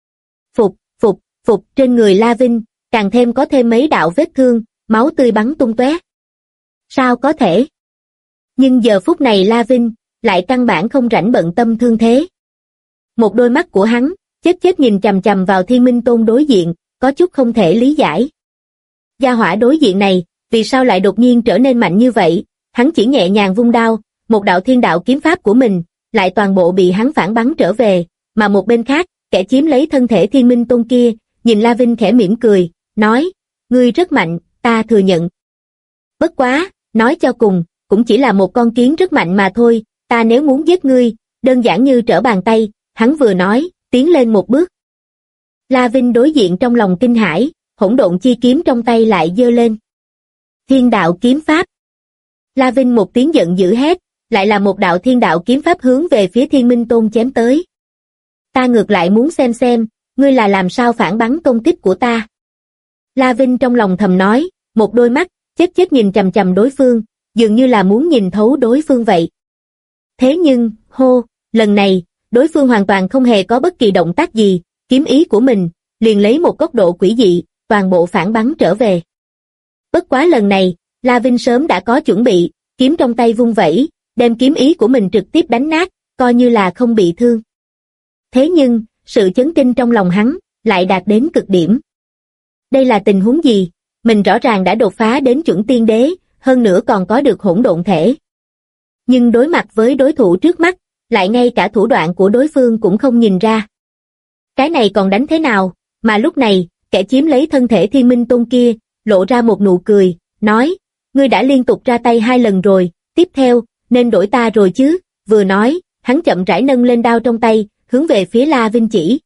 Phục, trên người La Vinh, càng thêm có thêm mấy đạo vết thương, máu tươi bắn tung tóe. Sao có thể? Nhưng giờ phút này La Vinh, lại căn bản không rảnh bận tâm thương thế. Một đôi mắt của hắn, chết nhìn chằm chằm vào Thiên Minh Tôn đối diện, có chút không thể lý giải. Gia hỏa đối diện này, vì sao lại đột nhiên trở nên mạnh như vậy? Hắn chỉ nhẹ nhàng vung đao, một đạo thiên đạo kiếm pháp của mình, lại toàn bộ bị hắn phản bắn trở về, mà một bên khác, kẻ chiếm lấy thân thể Thiên Minh Tôn kia, nhìn La Vinh khẽ mỉm cười, nói, ngươi rất mạnh, ta thừa nhận. Bất quá, nói cho cùng, cũng chỉ là một con kiến rất mạnh mà thôi, ta nếu muốn giết ngươi, đơn giản như trở bàn tay, hắn vừa nói, tiến lên một bước. La Vinh đối diện trong lòng kinh hãi, hỗn độn chi kiếm trong tay lại giơ lên. Thiên đạo kiếm pháp. La Vinh một tiếng giận dữ hét, lại là một đạo thiên đạo kiếm pháp hướng về phía Thiên Minh Tôn chém tới. Ta ngược lại muốn xem, ngươi là làm sao phản bắn công kích của ta. La Vinh trong lòng thầm nói, một đôi mắt, chết nhìn chằm chằm đối phương, dường như là muốn nhìn thấu đối phương vậy. Thế nhưng, lần này, đối phương hoàn toàn không hề có bất kỳ động tác gì, kiếm ý của mình, liền lấy một góc độ quỷ dị, toàn bộ phản bắn trở về. Bất quá lần này, La Vinh sớm đã có chuẩn bị, kiếm trong tay vung vẩy, đem kiếm ý của mình trực tiếp đánh nát, coi như là không bị thương. Thế nhưng, sự chấn kinh trong lòng hắn, lại đạt đến cực điểm. Đây là tình huống gì? Mình rõ ràng đã đột phá đến chuẩn tiên đế, hơn nữa còn có được hỗn độn thể. Nhưng đối mặt với đối thủ trước mắt, lại ngay cả thủ đoạn của đối phương cũng không nhìn ra. Cái này còn đánh thế nào? Mà lúc này, kẻ chiếm lấy thân thể Thiên Minh Tôn kia, lộ ra một nụ cười, nói, ngươi đã liên tục ra tay 2 lần rồi, tiếp theo, nên đổi ta rồi chứ, vừa nói, hắn chậm rãi nâng lên đao trong tay, hướng về phía La Vinh chỉ.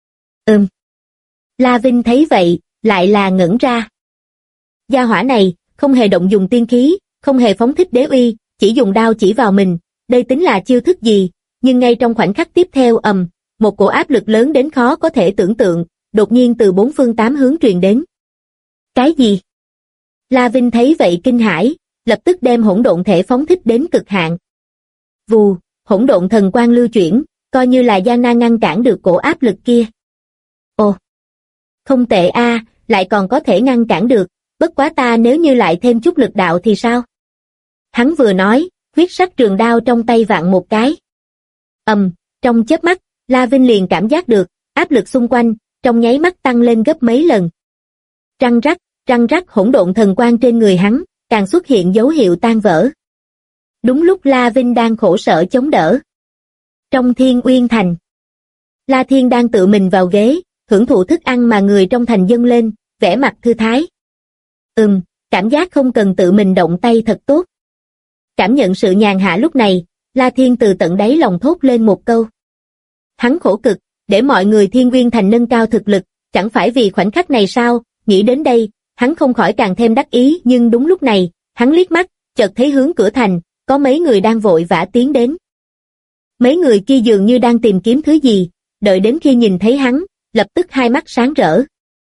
La Vinh thấy vậy, lại là ngẩn ra. Gia hỏa này, không hề động dùng tiên khí, không hề phóng thích đế uy, chỉ dùng đao chỉ vào mình, đây tính là chiêu thức gì, nhưng ngay trong khoảnh khắc tiếp theo một cổ áp lực lớn đến khó có thể tưởng tượng, đột nhiên từ 4 phương 8 hướng truyền đến. Cái gì? La Vinh thấy vậy kinh hãi, lập tức đem hỗn độn thể phóng thích đến cực hạn. Vù, hỗn độn thần quang lưu chuyển, coi như là gian nan ngăn cản được cổ áp lực kia. Ồ, không tệ lại còn có thể ngăn cản được, bất quá ta nếu như lại thêm chút lực đạo thì sao? Hắn vừa nói, huyết sắc trường đao trong tay vặn một cái. Trong chớp mắt, La Vinh liền cảm giác được, áp lực xung quanh, trong nháy mắt tăng lên gấp mấy lần. Răng rắc hỗn độn thần quang trên người hắn, càng xuất hiện dấu hiệu tan vỡ. Đúng lúc La Vinh đang khổ sở chống đỡ. Trong Thiên Uyên Thành, La Thiên đang tự mình vào ghế, hưởng thụ thức ăn mà người trong thành dâng lên, vẻ mặt thư thái. Cảm giác không cần tự mình động tay thật tốt. Cảm nhận sự nhàn hạ lúc này, La Thiên từ tận đáy lòng thốt lên một câu. Hắn khổ cực, để mọi người Thiên Uyên Thành nâng cao thực lực, chẳng phải vì khoảnh khắc này sao? Nghĩ đến đây, hắn không khỏi càng thêm đắc ý, nhưng đúng lúc này, hắn liếc mắt, chợt thấy hướng cửa thành, có mấy người đang vội vã tiến đến. Mấy người kia dường như đang tìm kiếm thứ gì, đợi đến khi nhìn thấy hắn, lập tức hai mắt sáng rỡ.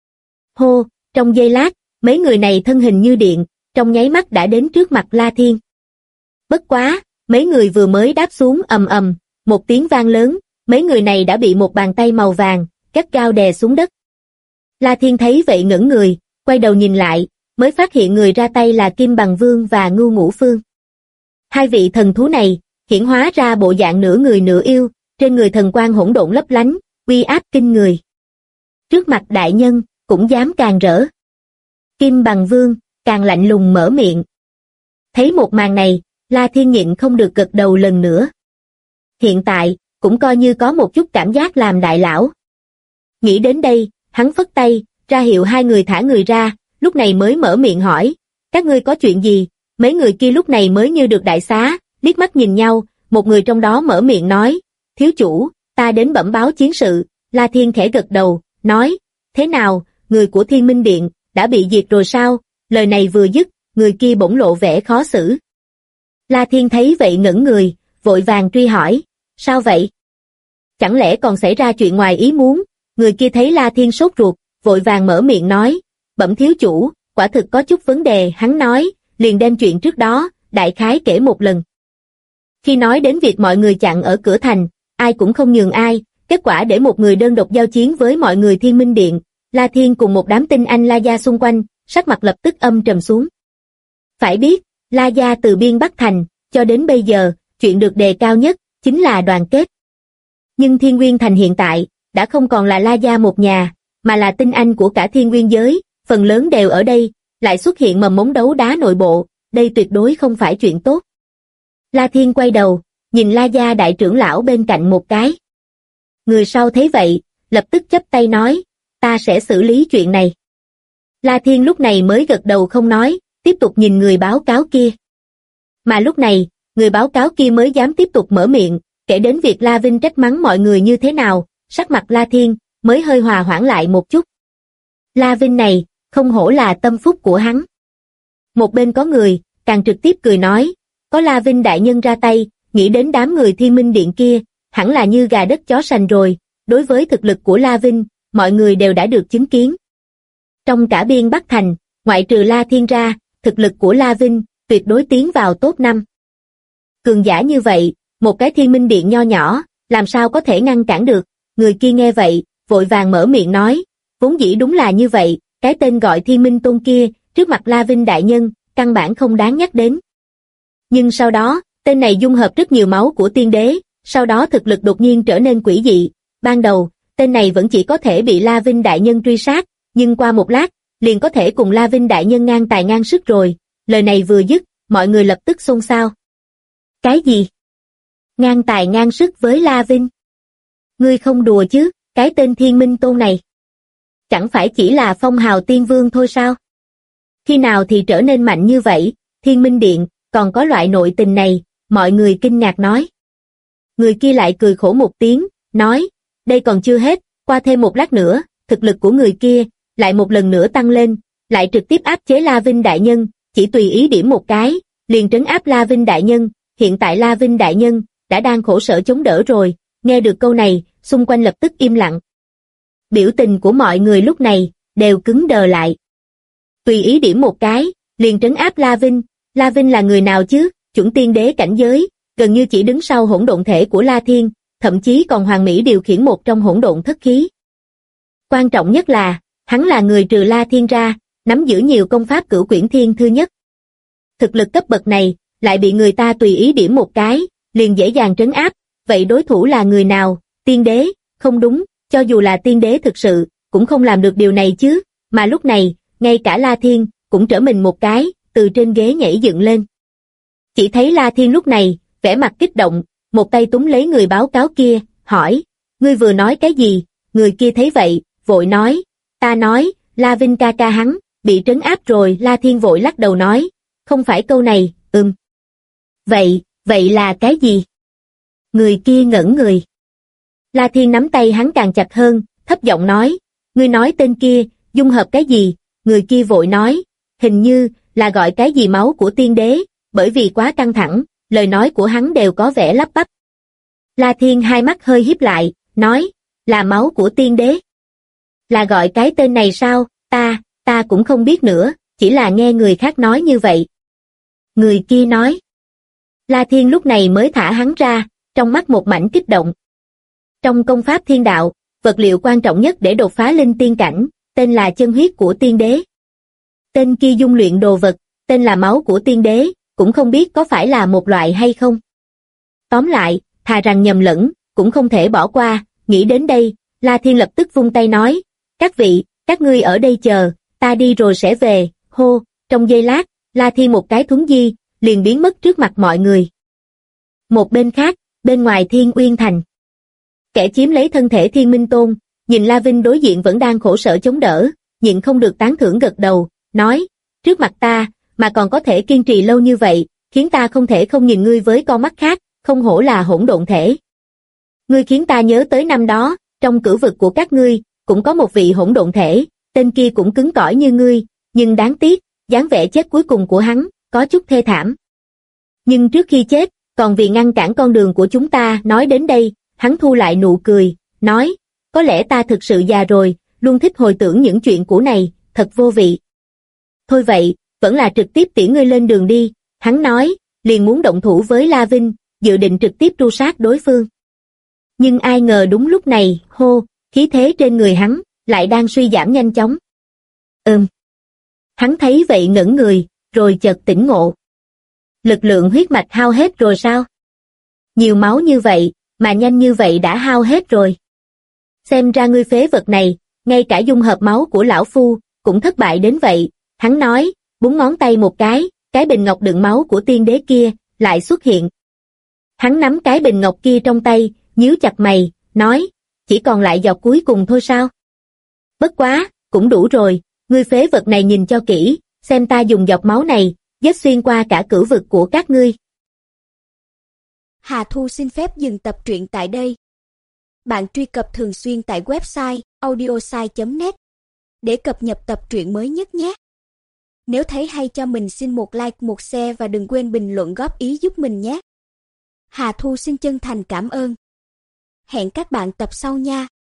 Trong giây lát, mấy người này thân hình như điện, trong nháy mắt đã đến trước mặt La Thiên. Bất quá, mấy người vừa mới đáp xuống một tiếng vang lớn, mấy người này đã bị một bàn tay màu vàng, gắt gao đè xuống đất. La Thiên thấy vậy ngẩn người, quay đầu nhìn lại, mới phát hiện người ra tay là Kim Bằng Vương và Ngưu Ngũ Phương. Hai vị thần thú này, hiển hóa ra bộ dạng nửa người nửa yêu, trên người thần quang hỗn độn lấp lánh, uy áp kinh người. Trước mặt đại nhân, cũng dám càng rỡ. Kim Bằng Vương, càng lạnh lùng mở miệng. Thấy một màn này, La Thiên nhịn không được gật đầu lần nữa. Hiện tại, cũng coi như có một chút cảm giác làm đại lão. Nghĩ đến đây, hắn phất tay, ra hiệu hai người thả người ra, lúc này mới mở miệng hỏi, các ngươi có chuyện gì? Mấy người kia lúc này mới như được đại xá, liếc mắt nhìn nhau, một người trong đó mở miệng nói, thiếu chủ, ta đến bẩm báo chiến sự. La Thiên khẽ gật đầu, nói, thế nào, người của Thiên Minh Điện, đã bị diệt rồi sao? Lời này vừa dứt, người kia bỗng lộ vẻ khó xử. La Thiên thấy vậy ngẩn người, vội vàng truy hỏi, sao vậy? Chẳng lẽ còn xảy ra chuyện ngoài ý muốn? Người kia thấy La Thiên sốt ruột, vội vàng mở miệng nói, bẩm thiếu chủ, quả thực có chút vấn đề. Hắn nói, liền đem chuyện trước đó, đại khái kể một lần. Khi nói đến việc mọi người chặn ở cửa thành, ai cũng không nhường ai, kết quả để một người đơn độc giao chiến với mọi người Thiên Minh Điện, La Thiên cùng một đám tinh anh La Gia xung quanh, sắc mặt lập tức âm trầm xuống. Phải biết, La Gia từ biên Bắc Thành, cho đến bây giờ, chuyện được đề cao nhất, chính là đoàn kết. Nhưng Thiên Nguyên Thành hiện tại, đã không còn là La Gia một nhà, mà là tinh anh của cả Thiên Nguyên giới, phần lớn đều ở đây, lại xuất hiện mầm mống đấu đá nội bộ, đây tuyệt đối không phải chuyện tốt. La Thiên quay đầu, nhìn La Gia đại trưởng lão bên cạnh một cái. Người sau thấy vậy, lập tức chắp tay nói, ta sẽ xử lý chuyện này. La Thiên lúc này mới gật đầu không nói, tiếp tục nhìn người báo cáo kia. Mà lúc này, người báo cáo kia mới dám tiếp tục mở miệng, kể đến việc La Vinh trách mắng mọi người như thế nào, sắc mặt La Thiên mới hơi hòa hoãn lại một chút. La Vinh này, không hổ là tâm phúc của hắn. Một bên có người, càng trực tiếp cười nói, có La Vinh đại nhân ra tay, nghĩ đến đám người Thiên Minh Điện kia, hẳn là như gà đất chó sành rồi, đối với thực lực của La Vinh, mọi người đều đã được chứng kiến. Trong cả biên Bắc Thành, ngoại trừ La Thiên ra, thực lực của La Vinh, tuyệt đối tiến vào top 5. Cường giả như vậy, một cái Thiên Minh Điện nho nhỏ, làm sao có thể ngăn cản được, người kia nghe vậy, vội vàng mở miệng nói, vốn dĩ đúng là như vậy, cái tên gọi Thiên Minh Tôn kia, trước mặt La Vinh đại nhân, căn bản không đáng nhắc đến. Nhưng sau đó, tên này dung hợp rất nhiều máu của tiên đế, sau đó thực lực đột nhiên trở nên quỷ dị, ban đầu, tên này vẫn chỉ có thể bị La Vinh đại nhân truy sát, nhưng qua một lát, liền có thể cùng La Vinh đại nhân ngang tài ngang sức rồi, lời này vừa dứt, mọi người lập tức xôn xao. Cái gì? Ngang tài ngang sức với La Vinh? Ngươi không đùa chứ, cái tên Thiên Minh Tôn này. Chẳng phải chỉ là phong hào tiên vương thôi sao? Khi nào thì trở nên mạnh như vậy, Thiên Minh Điện, còn có loại nội tình này, mọi người kinh ngạc nói. Người kia lại cười khổ một tiếng, nói, đây còn chưa hết, qua thêm một lát nữa, thực lực của người kia, lại một lần nữa tăng lên, lại trực tiếp áp chế La Vinh đại nhân, chỉ tùy ý điểm một cái, liền trấn áp La Vinh đại nhân, hiện tại La Vinh đại nhân, đã đang khổ sở chống đỡ rồi, nghe được câu này, xung quanh lập tức im lặng. Biểu tình của mọi người lúc này, đều cứng đờ lại. Tùy ý điểm một cái, liền trấn áp La Vinh là người nào chứ, chuẩn tiên đế cảnh giới, gần như chỉ đứng sau hỗn độn thể của La Thiên, thậm chí còn hoàn mỹ điều khiển một trong hỗn độn thất khí. Quan trọng nhất là, hắn là người trừ La Thiên ra, nắm giữ nhiều công pháp cửu quyển thiên thư nhất. Thực lực cấp bậc này, lại bị người ta tùy ý điểm một cái, liền dễ dàng trấn áp, vậy đối thủ là người nào, tiên đế, không đúng, cho dù là tiên đế thực sự, cũng không làm được điều này chứ, mà lúc này, ngay cả La Thiên, cũng trở mình một cái, từ trên ghế nhảy dựng lên. Chỉ thấy La Thiên lúc này, vẻ mặt kích động, một tay túm lấy người báo cáo kia, hỏi, ngươi vừa nói cái gì, người kia thấy vậy, vội nói, ta nói, La Vinh ca ca hắn, bị trấn áp rồi. La Thiên vội lắc đầu nói, không phải câu này, Vậy là cái gì? Người kia ngẩn người. La Thiên nắm tay hắn càng chặt hơn, thấp giọng nói, ngươi nói tên kia, dung hợp cái gì? Người kia vội nói, hình như, là gọi cái gì máu của tiên đế, bởi vì quá căng thẳng, lời nói của hắn đều có vẻ lắp bắp. La Thiên hai mắt hơi híp lại, nói, là máu của tiên đế. Là gọi cái tên này sao, ta cũng không biết nữa, chỉ là nghe người khác nói như vậy. Người kia nói. La Thiên lúc này mới thả hắn ra, trong mắt một mảnh kích động. Trong công pháp thiên đạo, vật liệu quan trọng nhất để đột phá linh tiên cảnh, tên là chân huyết của tiên đế. Tên kia dung luyện đồ vật, tên là máu của tiên đế, cũng không biết có phải là một loại hay không. Tóm lại, thà rằng nhầm lẫn, cũng không thể bỏ qua, nghĩ đến đây, La Thiên lập tức vung tay nói, các vị, các ngươi ở đây chờ, ta đi rồi sẽ về, hô, trong giây lát, La Thiên một cái thuấn di, liền biến mất trước mặt mọi người. Một bên khác, bên ngoài Thiên Uyên Thành. Kẻ chiếm lấy thân thể Thiên Minh Tôn, nhìn La Vinh đối diện vẫn đang khổ sở chống đỡ, nhịn không được tán thưởng gật đầu, nói, trước mặt ta, mà còn có thể kiên trì lâu như vậy, khiến ta không thể không nhìn ngươi với con mắt khác, không hổ là hỗn độn thể. Ngươi khiến ta nhớ tới năm đó, trong cửu vực của các ngươi, cũng có một vị hỗn độn thể, tên kia cũng cứng cỏi như ngươi, nhưng đáng tiếc, dáng vẻ chết cuối cùng của hắn, có chút thê thảm. Nhưng trước khi chết, còn vì ngăn cản con đường của chúng ta, nói đến đây, hắn thu lại nụ cười, nói, có lẽ ta thực sự già rồi, luôn thích hồi tưởng những chuyện cũ này, thật vô vị. Thôi vậy, vẫn là trực tiếp tiễn ngươi lên đường đi, hắn nói, liền muốn động thủ với La Vinh, dự định trực tiếp tru sát đối phương. Nhưng ai ngờ đúng lúc này, khí thế trên người hắn, lại đang suy giảm nhanh chóng. Hắn thấy vậy ngẩn người, rồi chợt tỉnh ngộ. Lực lượng huyết mạch hao hết rồi sao? Nhiều máu như vậy, mà nhanh như vậy đã hao hết rồi. Xem ra ngươi phế vật này, ngay cả dung hợp máu của lão phu, cũng thất bại đến vậy. Hắn nói, búng ngón tay một cái bình ngọc đựng máu của tiên đế kia, lại xuất hiện. Hắn nắm cái bình ngọc kia trong tay, nhíu chặt mày, nói, chỉ còn lại giọt cuối cùng thôi sao? Bất quá, cũng đủ rồi, ngươi phế vật này nhìn cho kỹ, xem ta dùng giọt máu này, vết xuyên qua cả cửu vực của các ngươi. Hà Thu xin phép dừng tập truyện tại đây. Bạn truy cập thường xuyên tại website audiosai.net để cập nhật tập truyện mới nhất nhé. Nếu thấy hay cho mình xin một like, một share và đừng quên bình luận góp ý giúp mình nhé. Hà Thu xin chân thành cảm ơn. Hẹn các bạn tập sau nha.